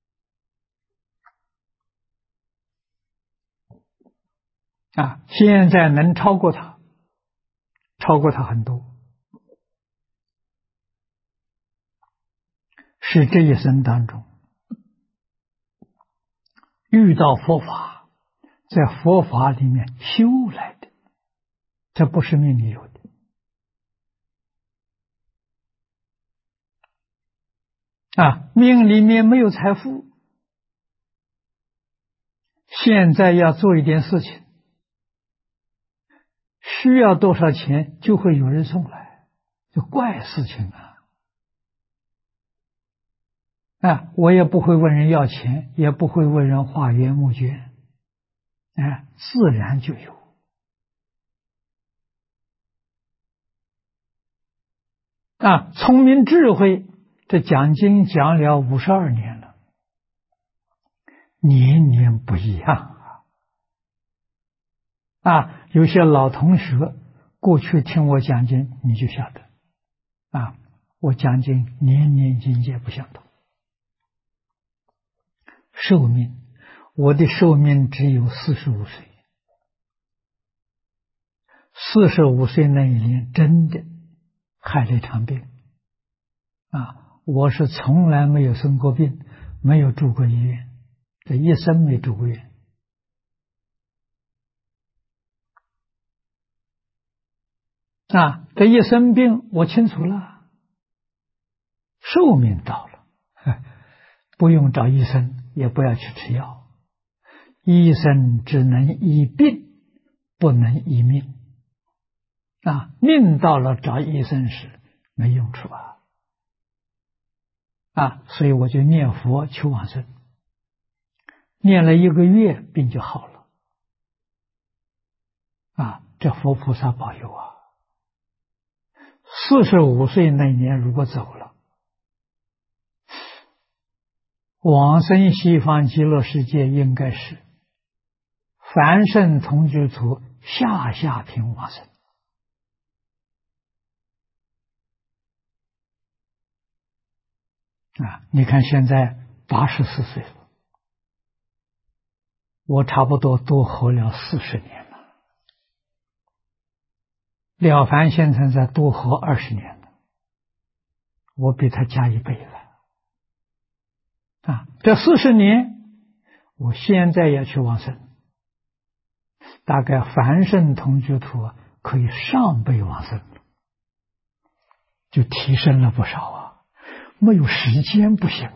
啊，现在能超过他很多，是这一生当中遇到佛法，在佛法里面修来的，这不是命里有的啊，命里面没有财富，现在要做一点事情，需要多少钱就会有人送来，这怪事情啊，我也不会问人要钱，也不会问人化缘募捐，自然就有啊。聪明智慧，这讲经讲了52年了，年年不一样啊。有些老同学过去听我讲经，你就晓得啊，我讲经年年境界不相同。寿命，我的寿命只有45岁，45岁那一年真的害了一场病啊！我是从来没有生过病，没有住过医院，这一生没住过院这一生病我清楚了，寿命到了，不用找医生，也不要去吃药，医生只能医病，不能医命。命到了找医生时没用处所以我就念佛求往生，念了1个月，病就好了。这佛菩萨保佑45岁那年如果走了，往生西方极乐世界应该是凡圣同居土下品往生。你看现在84岁了，我差不多多活了40年了。了凡先生在多活20年了，我比他加1倍了。这40年，我现在要去往生，大概凡圣同居土可以上辈往生了，就提升了不少没有时间不行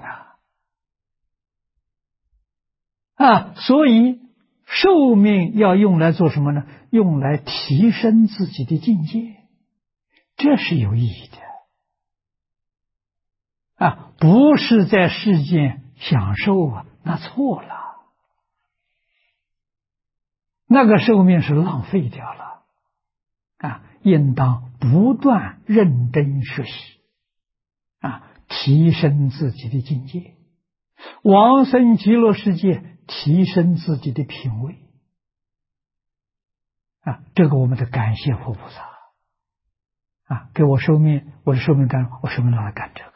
所以寿命要用来做什么呢？用来提升自己的境界，这是有意义的不是在世间享受那错了，那个寿命是浪费掉了应当不断认真学习提升自己的境界，往生极乐世界，提升自己的品位这个我们得感谢佛菩萨给我寿命，我的寿命干，我寿命拿来干这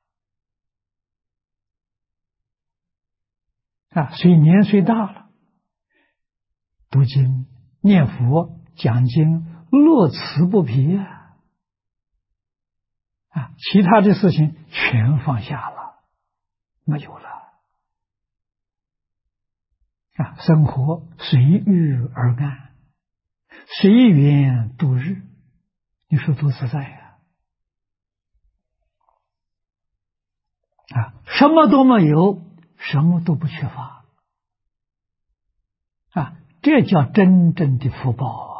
个所以年岁大了，读经念佛讲经乐此不疲其他的事情全放下了，没有了生活随遇而安，随缘度日，你说多自在什么都没有，什么都不缺乏这叫真正的福报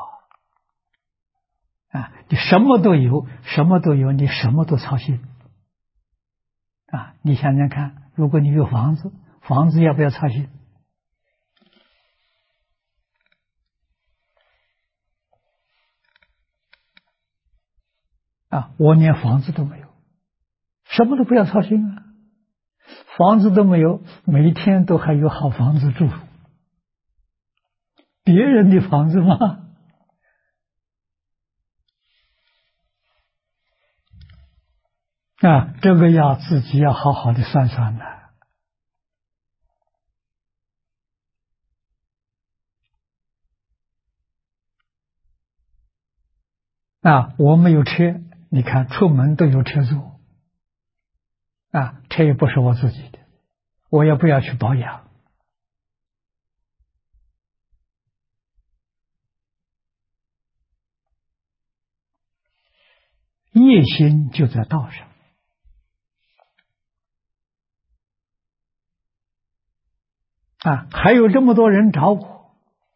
你什么都有，什么都有，你什么都操心你想想看，如果你有房子，房子要不要操心我连房子都没有，什么都不要操心房子都没有，每天都还有好房子住，别人的房子吗？这个要自己要好好的算算的我没有车，你看出门都有车坐车也不是我自己的，我也不要去保养业心就在道上还有这么多人找我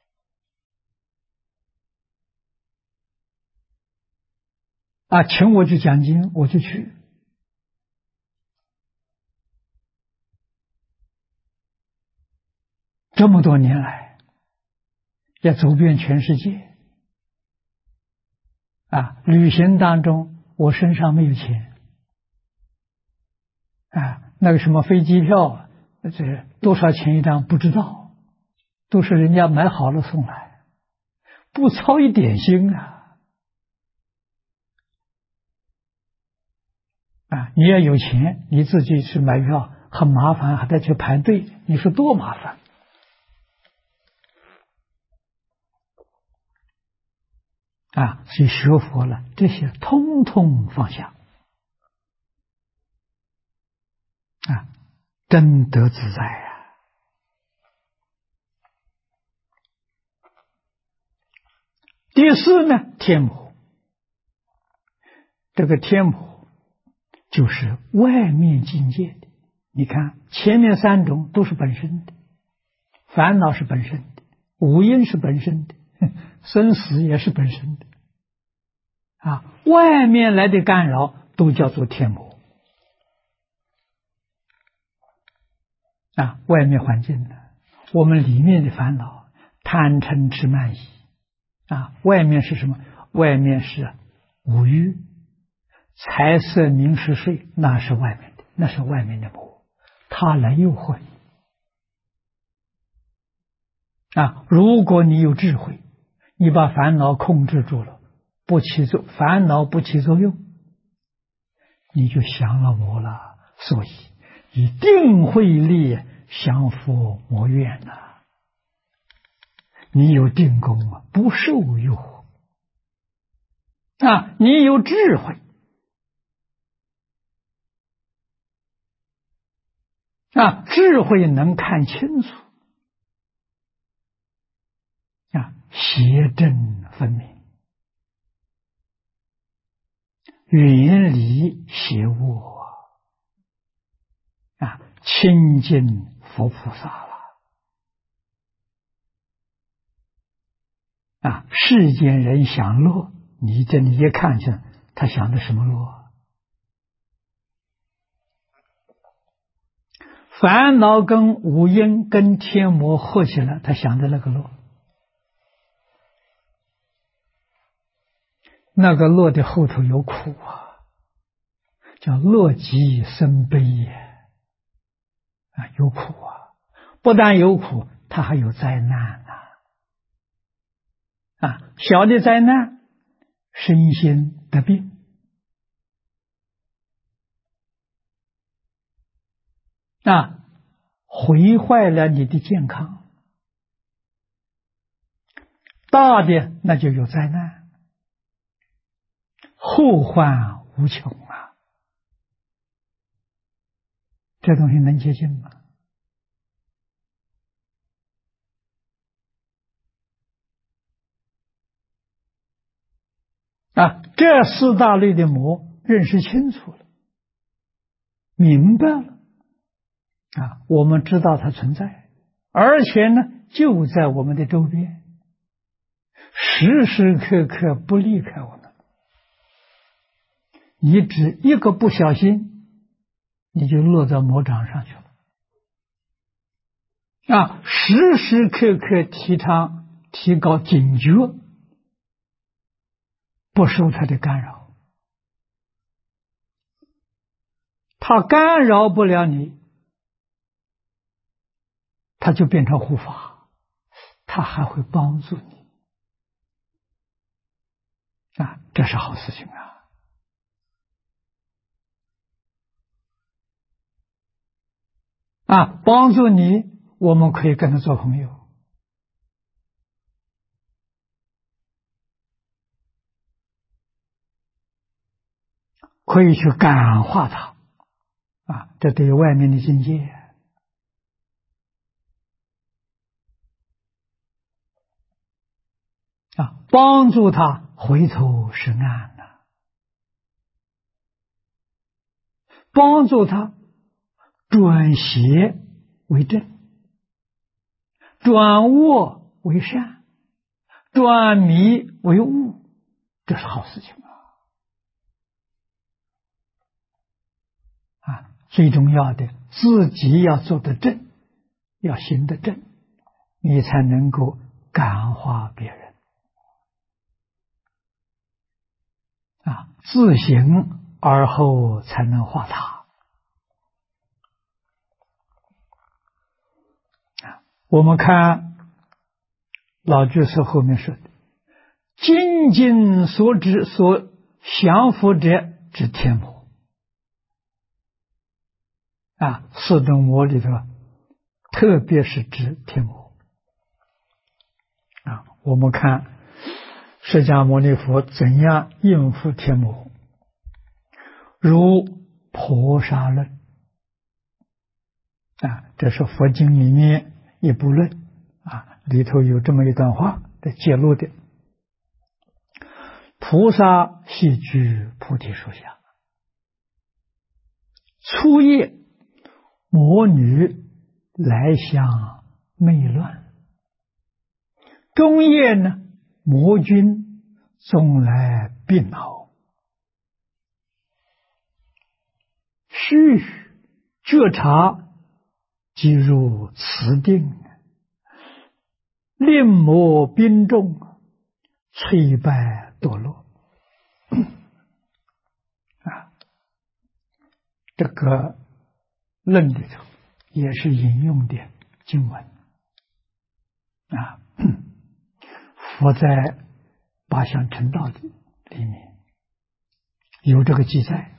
请我去讲经，我就去这么多年来也走遍全世界旅行当中我身上没有钱那个什么飞机票这多少钱一张不知道，都是人家买好了送来，不操一点心你要有钱，你自己去买票很麻烦，还得去排队，你说多麻烦所以学佛了，这些通通放下真得自在第四呢，天魔这个天魔就是外面境界的。你看前面三种都是本身的，烦恼是本身的，五阴是本身的，生死也是本身的啊。外面来的干扰都叫做天魔啊。外面环境呢，我们里面的烦恼贪嗔痴慢疑啊。外面是什么？外面是五欲财色名食睡，那是外面的，那是外面的魔，它来诱惑你啊。如果你有智慧，你把烦恼控制住了，烦恼不起作用，你就降了魔了。所以一定会立降伏魔怨呐。你有定功啊，不受诱惑啊。你有智慧啊，智慧能看清楚啊，邪正分明，远离邪恶啊，亲近佛菩萨了啊。世间人享乐，你这里一看见他想的什么乐？烦恼跟五阴跟天魔合起来，他想的那个乐，那个乐的后头有苦啊，叫乐极生悲也啊，有苦啊。不但有苦，它还有灾难啊。小的灾难，身心得病啊，毁坏了你的健康。大的那就有灾难，后患无穷啊。这东西能接近吗？啊，这四大类的魔认识清楚了，明白了啊，我们知道它存在，而且呢就在我们的周边，时时刻刻不离开我们。你只一个不小心，你就落到魔掌上去了啊！时时刻刻提高警觉，不受它的干扰。它干扰不了你，它就变成护法，它还会帮助你啊！这是好事情啊！啊，帮助你，我们可以跟他做朋友，可以去感化他啊！这对于外面的境界啊，帮助他回头是岸呐，帮助他转邪为正，转恶为善，转迷为悟，这是好事情啊！最重要的，自己要做得正，要行得正，你才能够感化别人啊！自行而后才能化他。我们看老居士后面说的，精进所指所降伏者指天魔啊，四种魔里头，特别是指天魔啊。我们看释迦牟尼佛怎样应付天魔，如婆沙论啊，这是佛经里面一部论啊，里头有这么一段话的揭露的。 菩萨悉居菩提树下。初夜，魔女来相媚乱；中夜呢，魔君纵来病恼。须臾觉察，即入此定，令魔兵众，摧败堕落。这个论里头也是引用的经文佛在《八相成道》里面有这个记载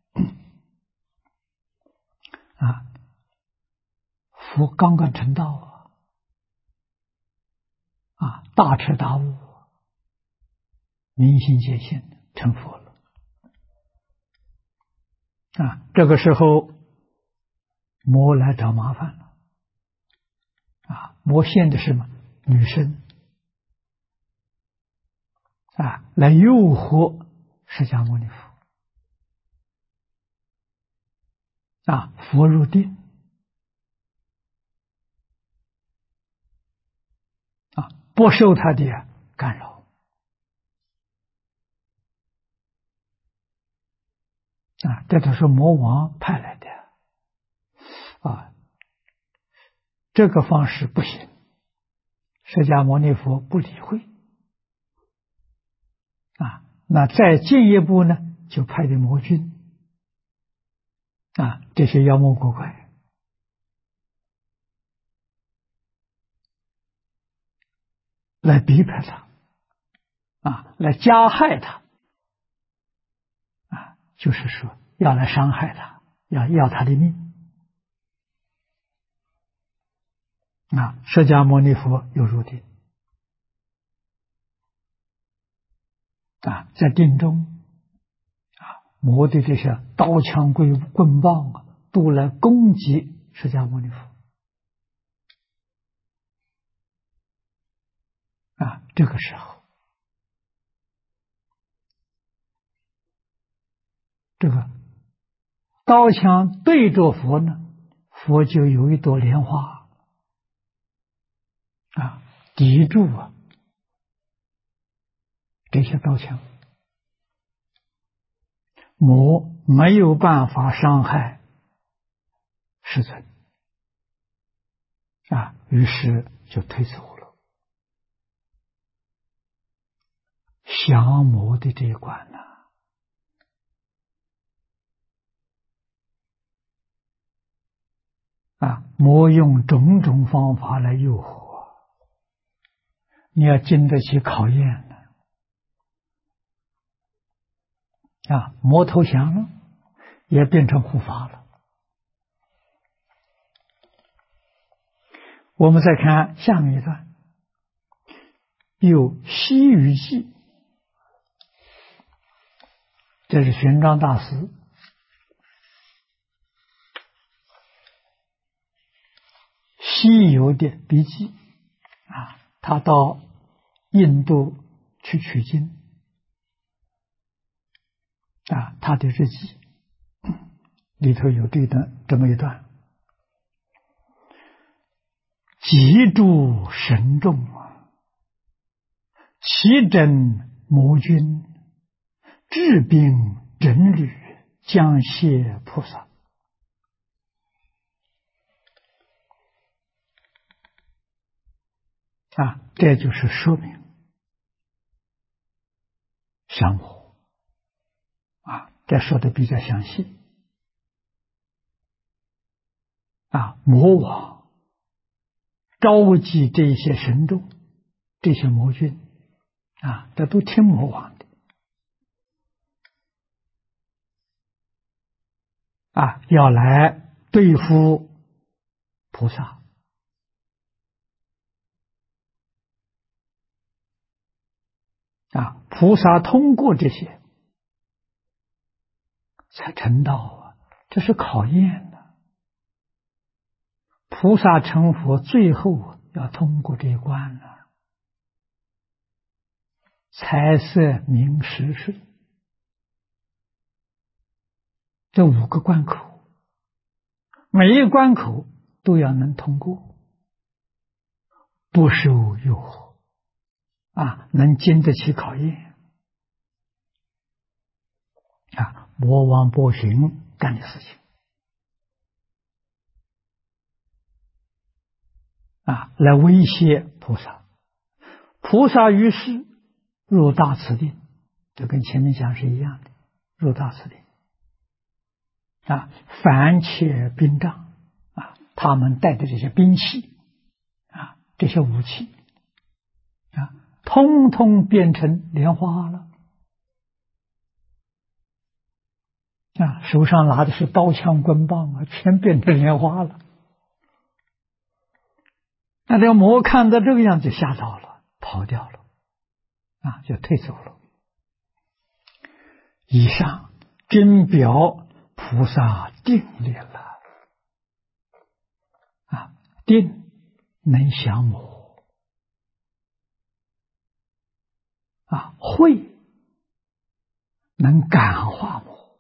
佛刚刚成道大彻大悟，明心见性，成佛了。这个时候魔来找麻烦了魔现的是什么？女生来诱惑释迦牟尼佛佛入定不受他的干扰这都是魔王派来的这个方式不行，释迦牟尼佛不理会那再进一步呢，就派的魔君这些妖魔鬼怪来逼迫他来加害他就是说要来伤害他，要他的命释迦牟尼佛又入定在定中魔的这些刀枪棍棒都来攻击释迦牟尼佛这个时候这个刀枪对着佛呢，佛就有一朵莲花抵住这些刀枪，魔没有办法伤害世尊于是就退走了。降魔的这一关魔用种种方法来诱惑，你要经得起考验魔投降了，也变成护法了。我们再看下面一段，有西语记，这是玄奘大师西游的笔记他到印度去取经他的日记里头有这么一段：极诸神众齐真魔君，治病诊旅，将谢菩萨。这就是说明降魔这说的比较详细魔王召集这些神众，这些魔君这都听魔王的要来对付菩萨菩萨通过这些才成道这是考验的。菩萨成佛最后要通过这一关财色名食睡，这5个关口，每一个关口都要能通过，不受诱惑能经得起考验魔王波旬干的事情来威胁菩萨。菩萨于是入大慈定，这跟前面讲是一样的，入大慈定凡切兵杖他们带的这些兵器这些武器通通变成莲花了手上拿的是刀枪棍棒全变成莲花了。那这个魔看到这个样子吓到了，跑掉了就退走了。以上真表菩萨定力了定能降魔慧能感化魔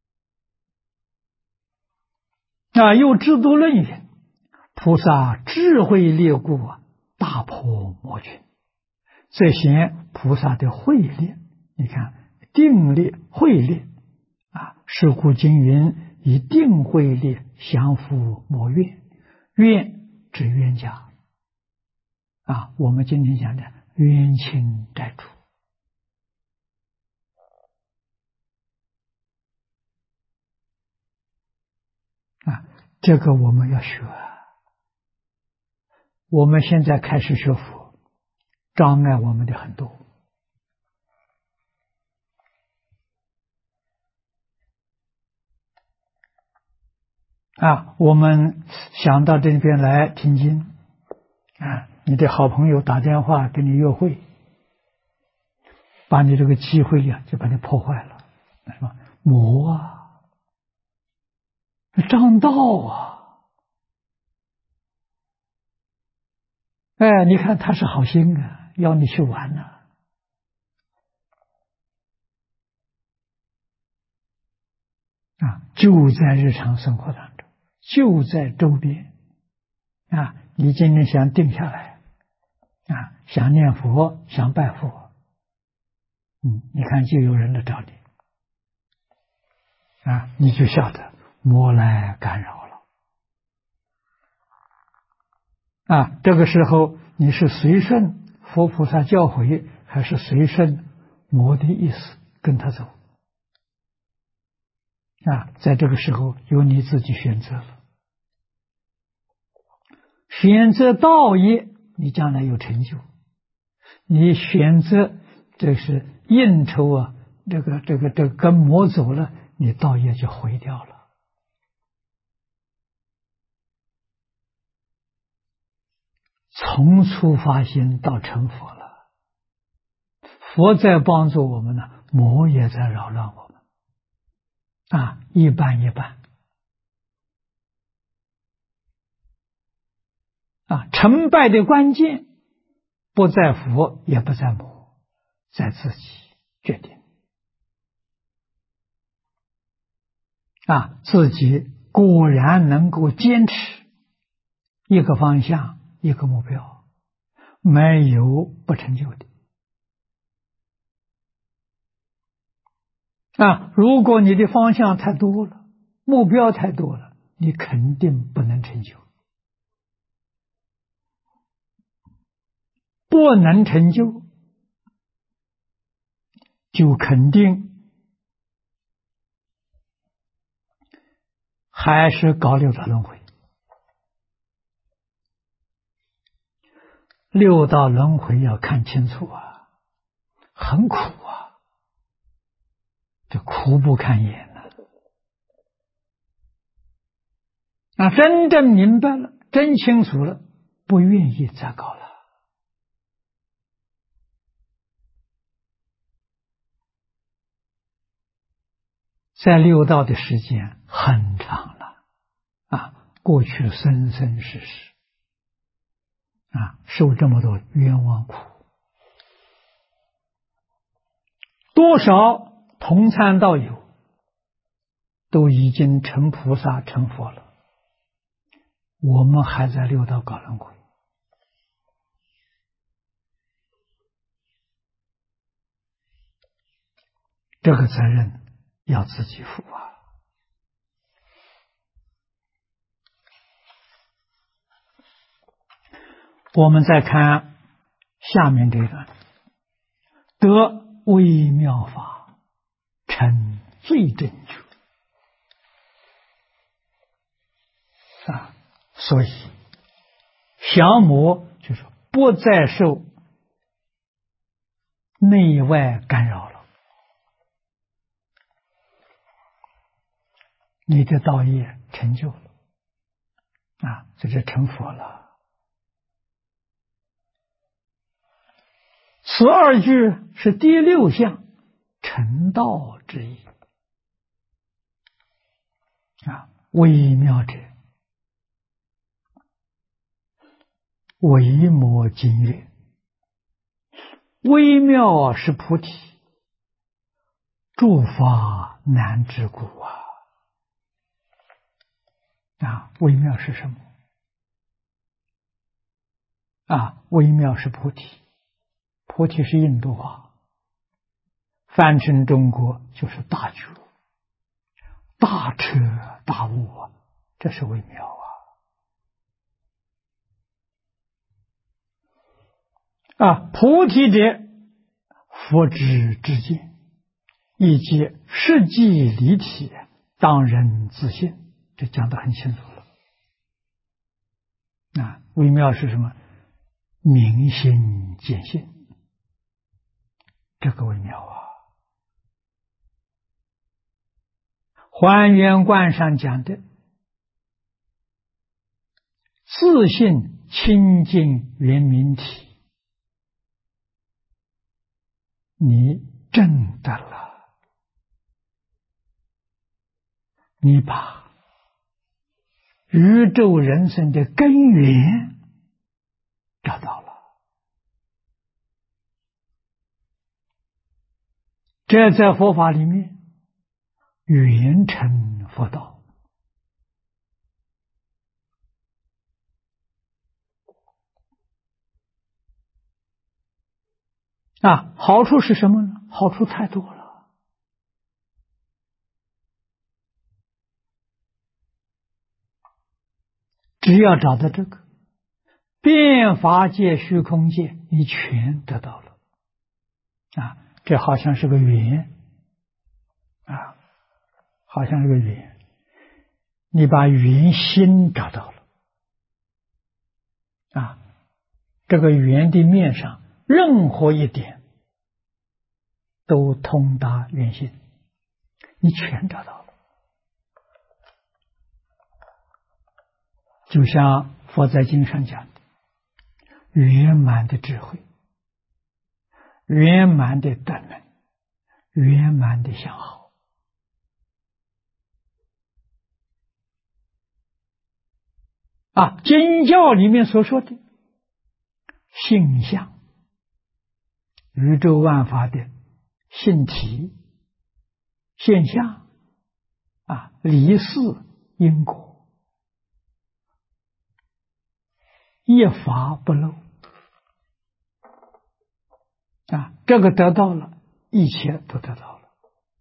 又制度论云：菩萨智慧力故大破魔群。这显菩萨的慧力，你看定力慧力是故经云：以定慧力降伏魔怨，怨指冤家我们今天讲的冤亲债主这个我们要学。我们现在开始学佛，障碍我们的很多我们想到这边来听经你的好朋友打电话跟你约会，把你这个机会就把你破坏了，是吧？魔障道你看他是好心要你去玩就在日常生活当中，就在周边你今天想定下来想念佛，想拜佛你看就有人来找你你就晓得魔来干扰了这个时候你是随顺佛菩萨教诲，还是随顺魔的意思跟他走在这个时候由你自己选择了。选择道业，你将来有成就；你选择这是应酬这个跟魔走了，你道业就毁掉了。从初发心到成佛了，佛在帮助我们呢，魔也在扰乱我们一半一半成败的关键不在佛也不在魔，在自己决定自己果然能够坚持一个方向一个目标，没有不成就的如果你的方向太多了，目标太多了，你肯定不能成就。不能成就，就肯定还是搞六道轮回。六道轮回要看清楚很苦这苦不堪言真正明白了，真清楚了，不愿意再搞了。在六道的时间很长了过去了生生世世受这么多冤枉苦多少同参道友都已经成菩萨成佛了，我们还在六道搞轮回，这个责任要自己负啊。我们再看下面这段，得微妙法，成最正觉啊。所以降魔就是不再受内外干扰了，你的道业成就了啊，这就成佛了。此二句是第六项成道之意啊。微妙者，维摩经曰：微妙是菩提，诸法难知故啊。啊，微妙是什么？啊，微妙是菩提，菩提是印度话，翻成中国就是大觉、大彻大悟啊，这是微妙啊！啊，菩提者，佛之之见，以及实际离体，当人自性。这讲得很清楚了。啊，微妙是什么？明心见性，这个微妙啊。还原观上讲的自性清净圆明体，你证得了，你把宇宙人生的根源找到了，这在佛法里面圆成佛道啊。好处是什么呢？好处太多了。只要找到这个变法界、虚空界，你全得到了啊！这好像是个圆啊，好像是个圆，你把圆心找到了啊！这个圆的面上任何一点都通达圆心，你全找到了。就像佛在经上讲的，圆满的智慧，圆满的德能，圆满的相好啊。经教里面所说的性相，宇宙万法的性体现象啊，离事因果，一法不漏啊，这个得到了，一切都得到了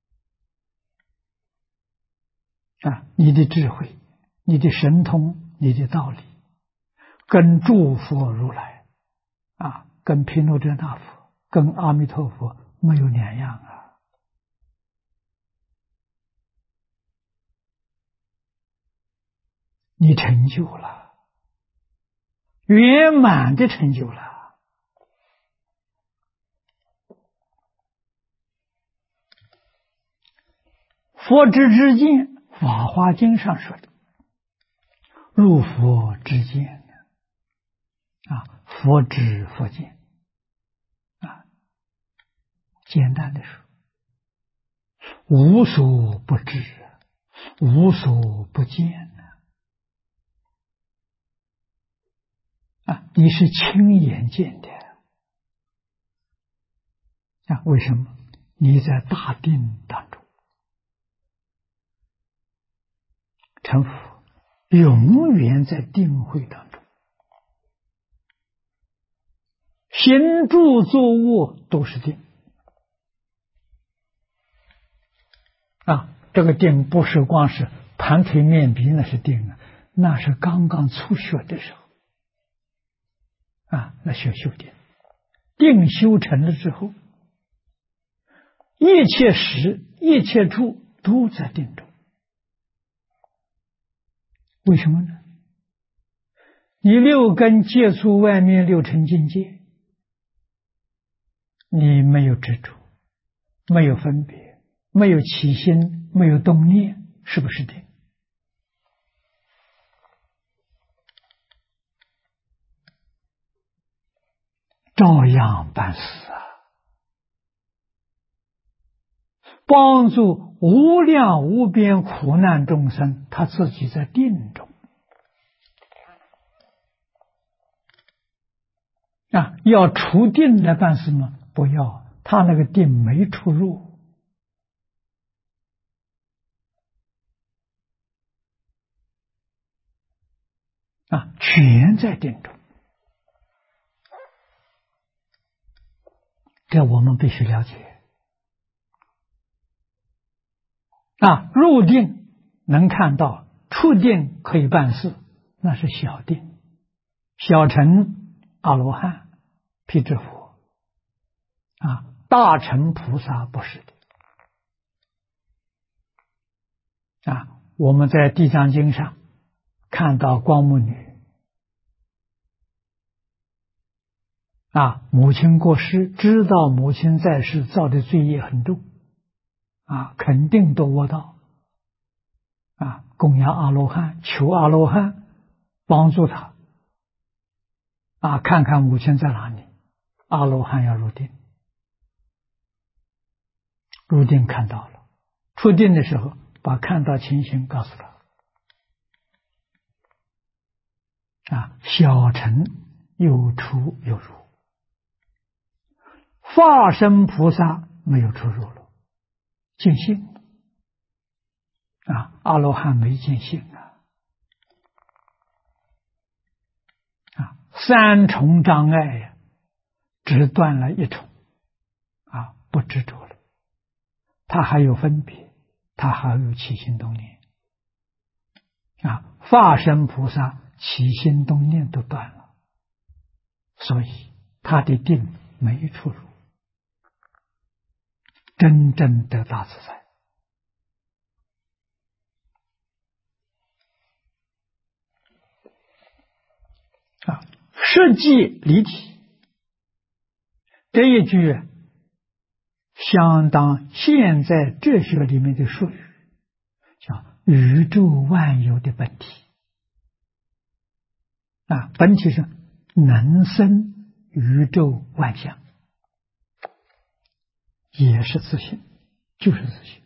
啊！你的智慧，你的神通，你的道理，跟诸佛如来啊，跟毗卢遮那佛，跟阿弥陀佛没有两样啊！你成就了，圆满的成就了。佛之知见，法华经上说的，入佛之见啊，佛知佛见啊，简单的说，无所不知，无所不见啊，你是亲眼见的啊？为什么？ 你在大定当中，成佛永远在定慧当中，行住坐卧都是定啊！这个定不是光是盘腿面壁，那是定啊，那是刚刚初学的时候啊，那修定，定修成了之后，一切时一切处都在定中。为什么呢？你六根接触外面六尘境界，你没有执着，没有分别，没有起心，没有动念，是不是定？照样办事啊，帮助无量无边苦难众生，他自己在定中啊。要除定来办事吗？不要，他那个定没出入啊，全在定中。这我们必须了解啊。入定能看到，出定可以办事，那是小定，小乘阿罗汉、辟支佛啊，大乘菩萨不是的啊。我们在《地藏经》上看到光目女啊，母亲过世，知道母亲在世造的罪业很重啊，肯定都窝到啊，供养阿罗汉，求阿罗汉帮助他啊，看看母亲在哪里。阿罗汉要入定，入定看到了，出定的时候把看到情形告诉他啊，小乘有出有入，化身菩萨没有出入了，见性啊，阿罗汉没见性啊，三重障碍呀，只断了一重啊，不执着了，他还有分别，他还有起心动念啊，化身菩萨起心动念都断了，所以他的定没出入，真正的大自在啊。实际离体这一句相当现在哲学里面的术语，叫宇宙万有的本体啊，本体是能生宇宙万象，也是自性，就是自性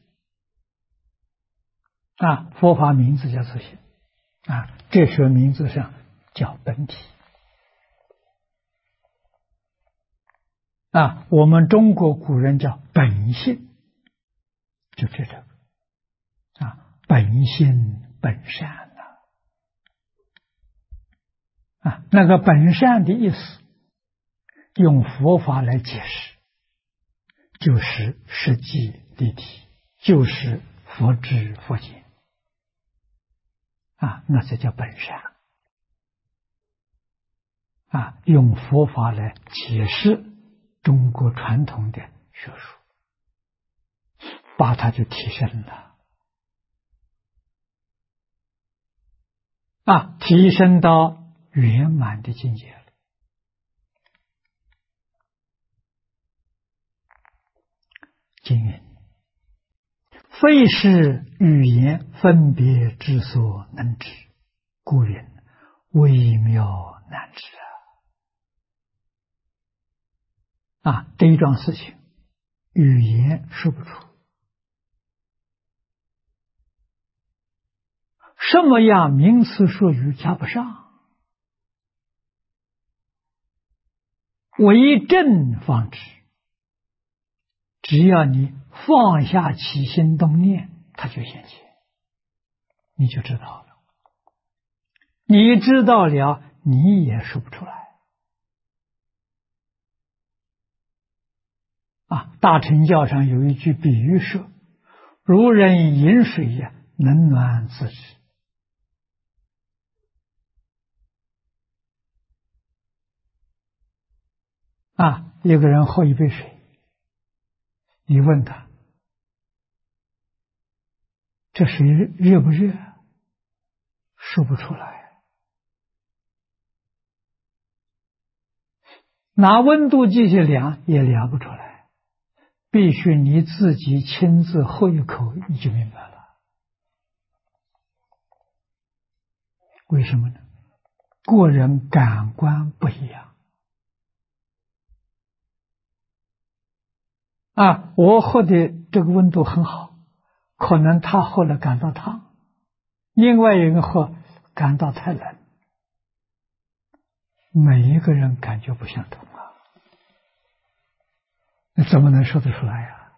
啊。佛法名字叫自性啊，哲学名字上叫本体啊。我们中国古人叫本性，就这个啊，本性本善啊，那个本善的意思，用佛法来解释，就是实际立体，就是佛知佛见啊，那才叫本善啊。用佛法来解释中国传统的学术，把它就提升了啊，提升到圆满的境界了。经云：非是语言分别之所能知，故云微妙难知啊！这一桩事情，语言说不出，什么样名词术语加不上，唯正方知， 只要你放下起心动念，它就显现，你就知道了。你知道了，你也说不出来。大乘教上有一句比喻说：“如人饮水呀，冷暖自知。”一个人喝一杯水，你问他这水热不热，说不出来。拿温度计去量也量不出来，必须你自己亲自喝一口，你就明白了。为什么呢？个人感官不一样。我喝的这个温度很好，可能他喝了感到烫，另外一个人喝感到太冷，每一个人感觉不相同你怎么能说得出来呀？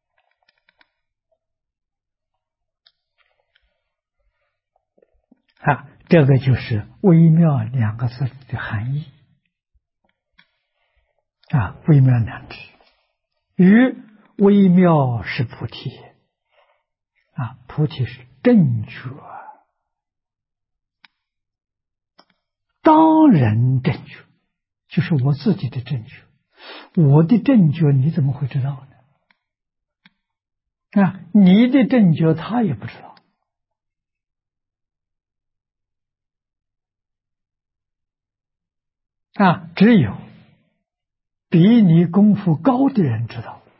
这个就是微妙两个字的含义微妙两字，于微妙是菩提菩提是正觉，当人正觉，就是我自己的正觉。我的正觉你怎么会知道呢？你的正觉他也不知道只有比你功夫高的人知道，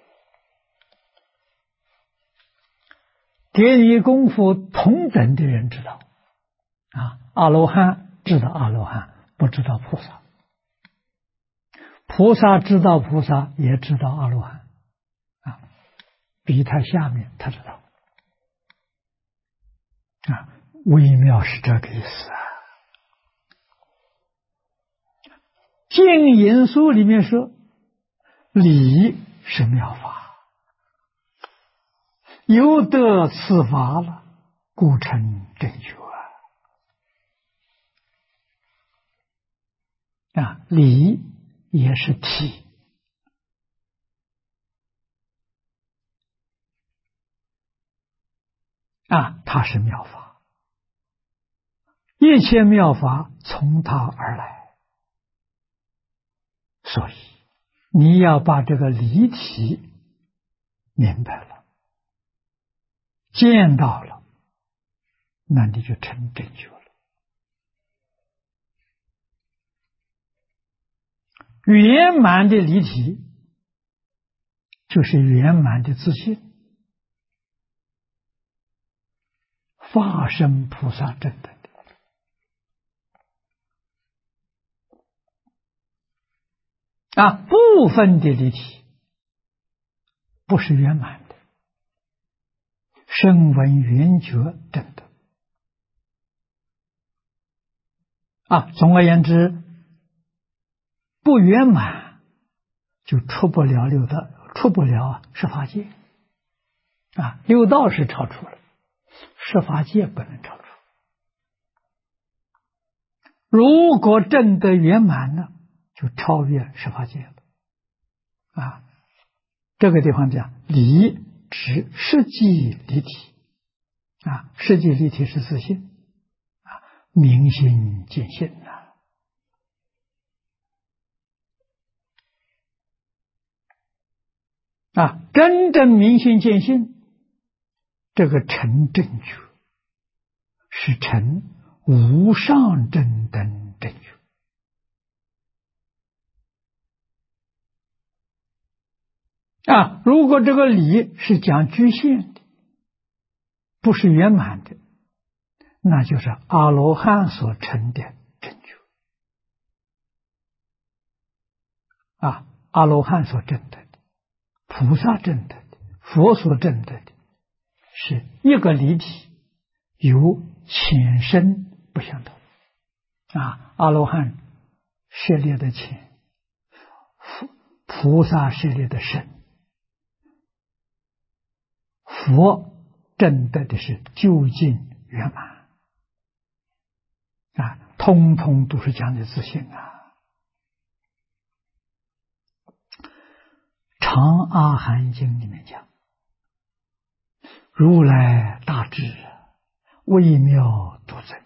给你功夫同等的人知道阿罗汉知道阿罗汉，不知道菩萨；菩萨知道菩萨，也知道阿罗汉比他下面他知道微妙是这个意思净隐书里面说，理是妙法，由得此法了，故成正觉理也是体它是妙法，一切妙法从它而来，所以你要把这个理体明白了，见到了，那你就成正觉了。圆满的理体就是圆满的自信，法身菩萨证的部分的理体不是圆满的，声闻缘觉证的总而言之，不圆满就出不了十法界六道是超出了，十法界不能超出。如果证得圆满了，就超越十法界了这个地方讲理指实际离体实际离体是自性明心见性真正明心见性，这个成正觉是成无上正等正觉如果这个理是讲局限的，不是圆满的，那就是阿罗汉所成的正觉阿罗汉所证得的，菩萨证得的，佛所证得的，是一个理体，有浅深不相同阿罗汉涉猎的浅，菩萨涉猎的深， 佛证得的是究竟圆满啊，通通都是讲的自信啊。长阿含经里面讲，如来大智微妙独尊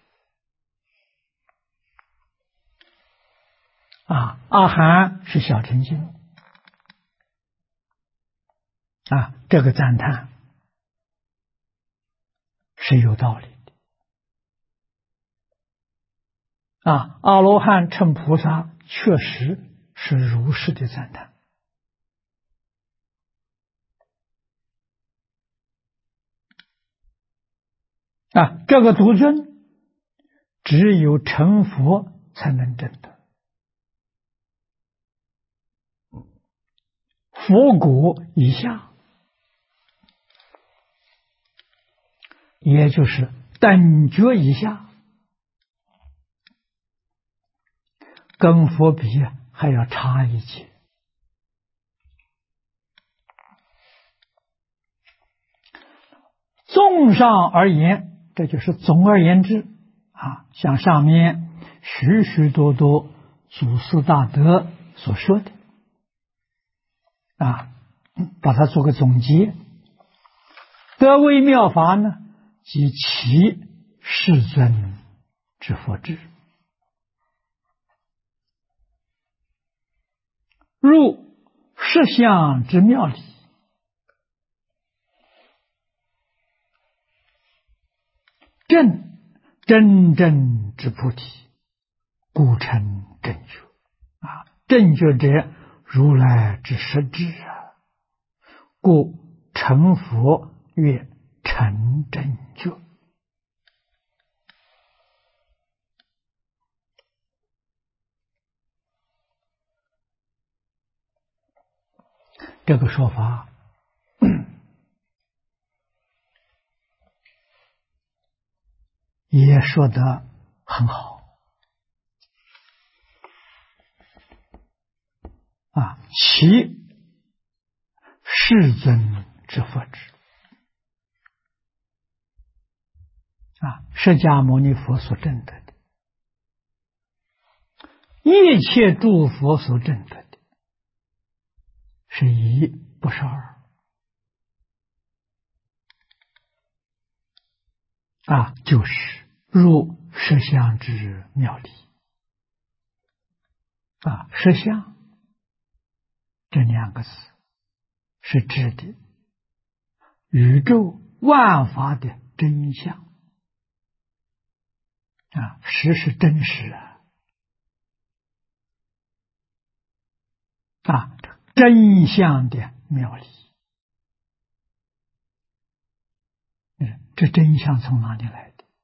啊，阿含是小乘经啊，这个赞叹是有道理的啊。阿罗汉称菩萨确实是如是的赞叹啊，这个独尊只有成佛才能证得，佛果以下，也就是等觉以下，跟佛比还要差一截。综上而言，这就是总而言之啊，像上面许许多多祖师大德所说的啊，把它做个总结。得微妙法呢，即其世尊之佛智，入实相之妙理，证真正之菩提，故称正觉啊。正觉者，如来之实质啊，故成佛曰成正觉。这个说法也说得很好啊，其世尊之佛智啊，释迦牟尼佛所证得的，一切诸佛所证得的，是一不是二啊，就是入实相之妙理啊。实相这两个字是指的宇宙万法的真相啊，实是真实啊，真相的妙理。这真相从哪里来的？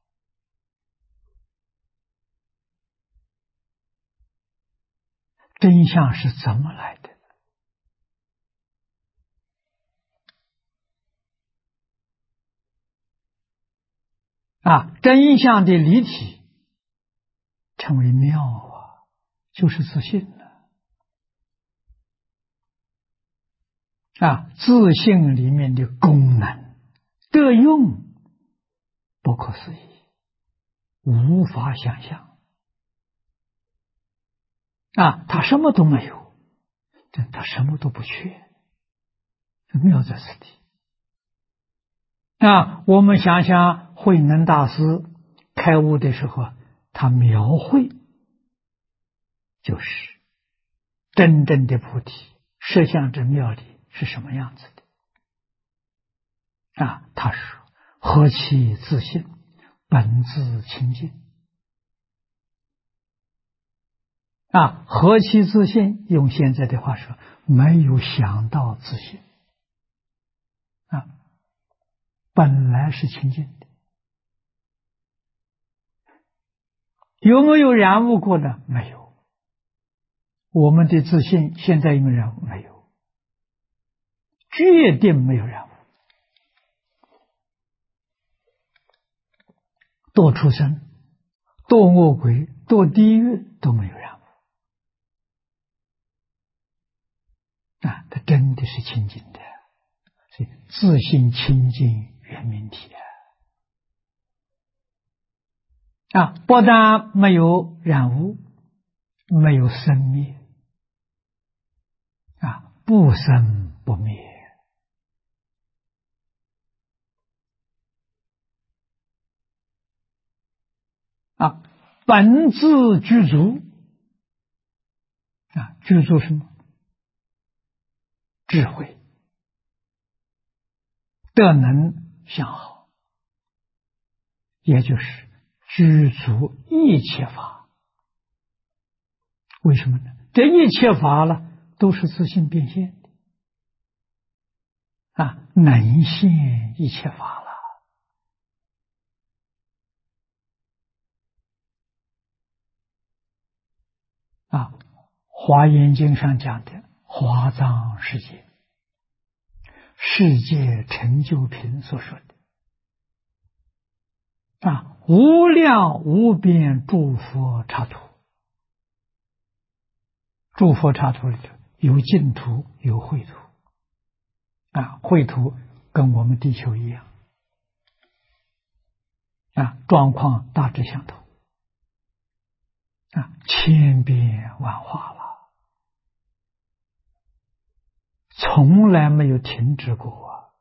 真相是怎么来的？啊，真相的离体称为妙啊，就是自信了啊。自信里面的功能得用不可思议，无法想象啊！他什么都没有，但他什么都不缺，妙在此地啊！我们想想慧能大师开悟的时候，他描绘就是真正的菩提实相之妙理是什么样子的啊？他说：“何其自信，本自清净啊！何其自信，用现在的话说，没有想到自信啊，本来是清净的。有没有染污过呢？没有。我们的自信现在有没有染污？没有，决定没有染污。堕畜生、堕恶鬼、堕地狱都没有染污啊！它真的是清净的， 自性清净圆明体不但没有染污，没有生灭不生不灭本自具足具足什么？智慧、德能相好，也就是具足一切法。为什么呢？这一切法了都是自性变现的能现一切法了华严经上讲的华藏世界，世界成就品所说的无量无边诸佛刹土，诸佛刹土里头有净土有秽土秽土跟我们地球一样状况大致相同千变万化了，从来没有停止过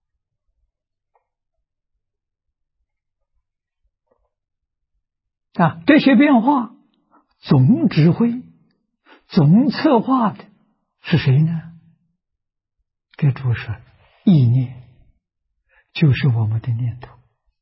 这些变化总指挥总策划的是谁呢？这主是意念，就是我们的念头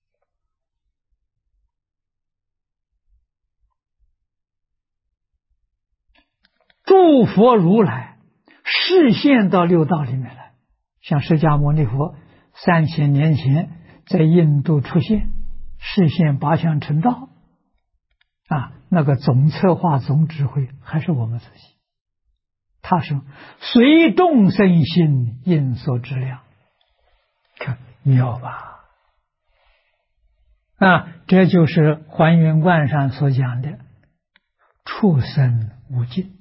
诸佛如来示现到六道里面来，像释迦牟尼佛3000年前在印度出现，示现八相成道那个总策划总指挥还是我们自己，他是随众生心应所知量，看妙吧这就是还原观上所讲的畜生无尽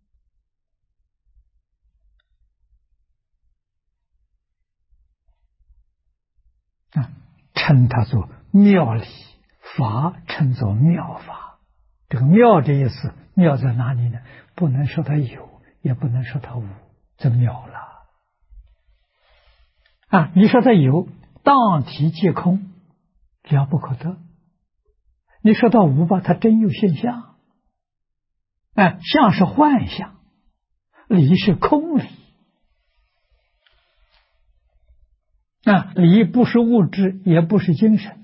称它做妙理，法称作妙法。这个妙的意思，妙在哪里呢？不能说它有，也不能说它无，这妙了你说它有，当体即空，了不可得。你说它无吧，它真有现象相是幻象，理是空理理不是物质，也不是精神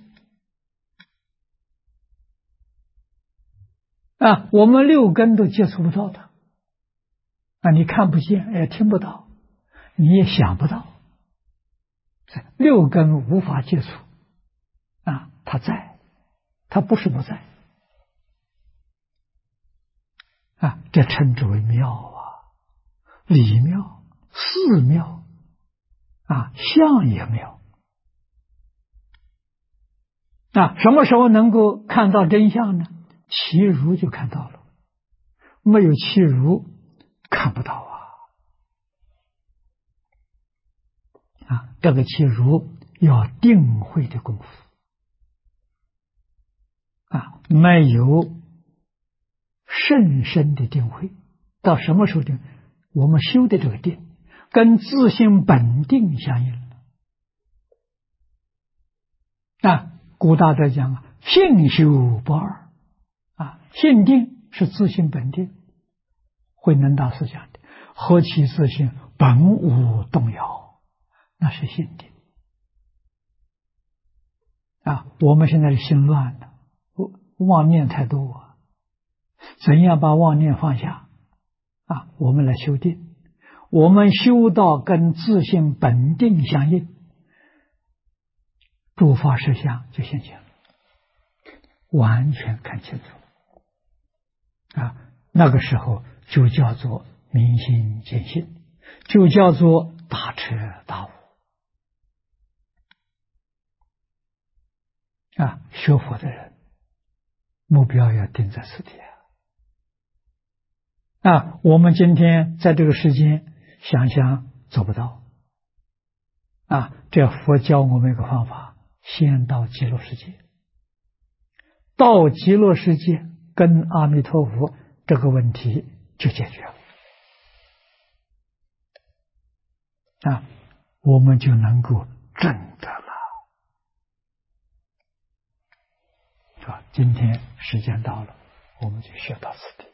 我们六根都接触不到的你看不见，也听不到，你也想不到，六根无法接触它在，它不是不在这称之为妙理妙，事妙相也妙什么时候能够看到真相呢？其如就看到了，没有其如看不到这个其如要定慧的功夫没有甚深的定慧，到什么时候定？我们修的这个定跟自性本定相应了古大德讲性修不二性定是自性本定，慧能大师讲的何其自性本无动摇，那是性定我们现在的心乱了，妄念太多怎样把妄念放下我们来修定，我们修到跟自性本定相应，诸法实相就现前了，完全看清楚那个时候就叫做明心见性，就叫做大彻大悟学佛的人目标要定在此地我们今天在这个世间想想做不到这佛教我们一个方法，先到极乐世界，到极乐世界跟阿弥陀佛这个问题就解决了我们就能够证得了。今天时间到了，我们就学到此地。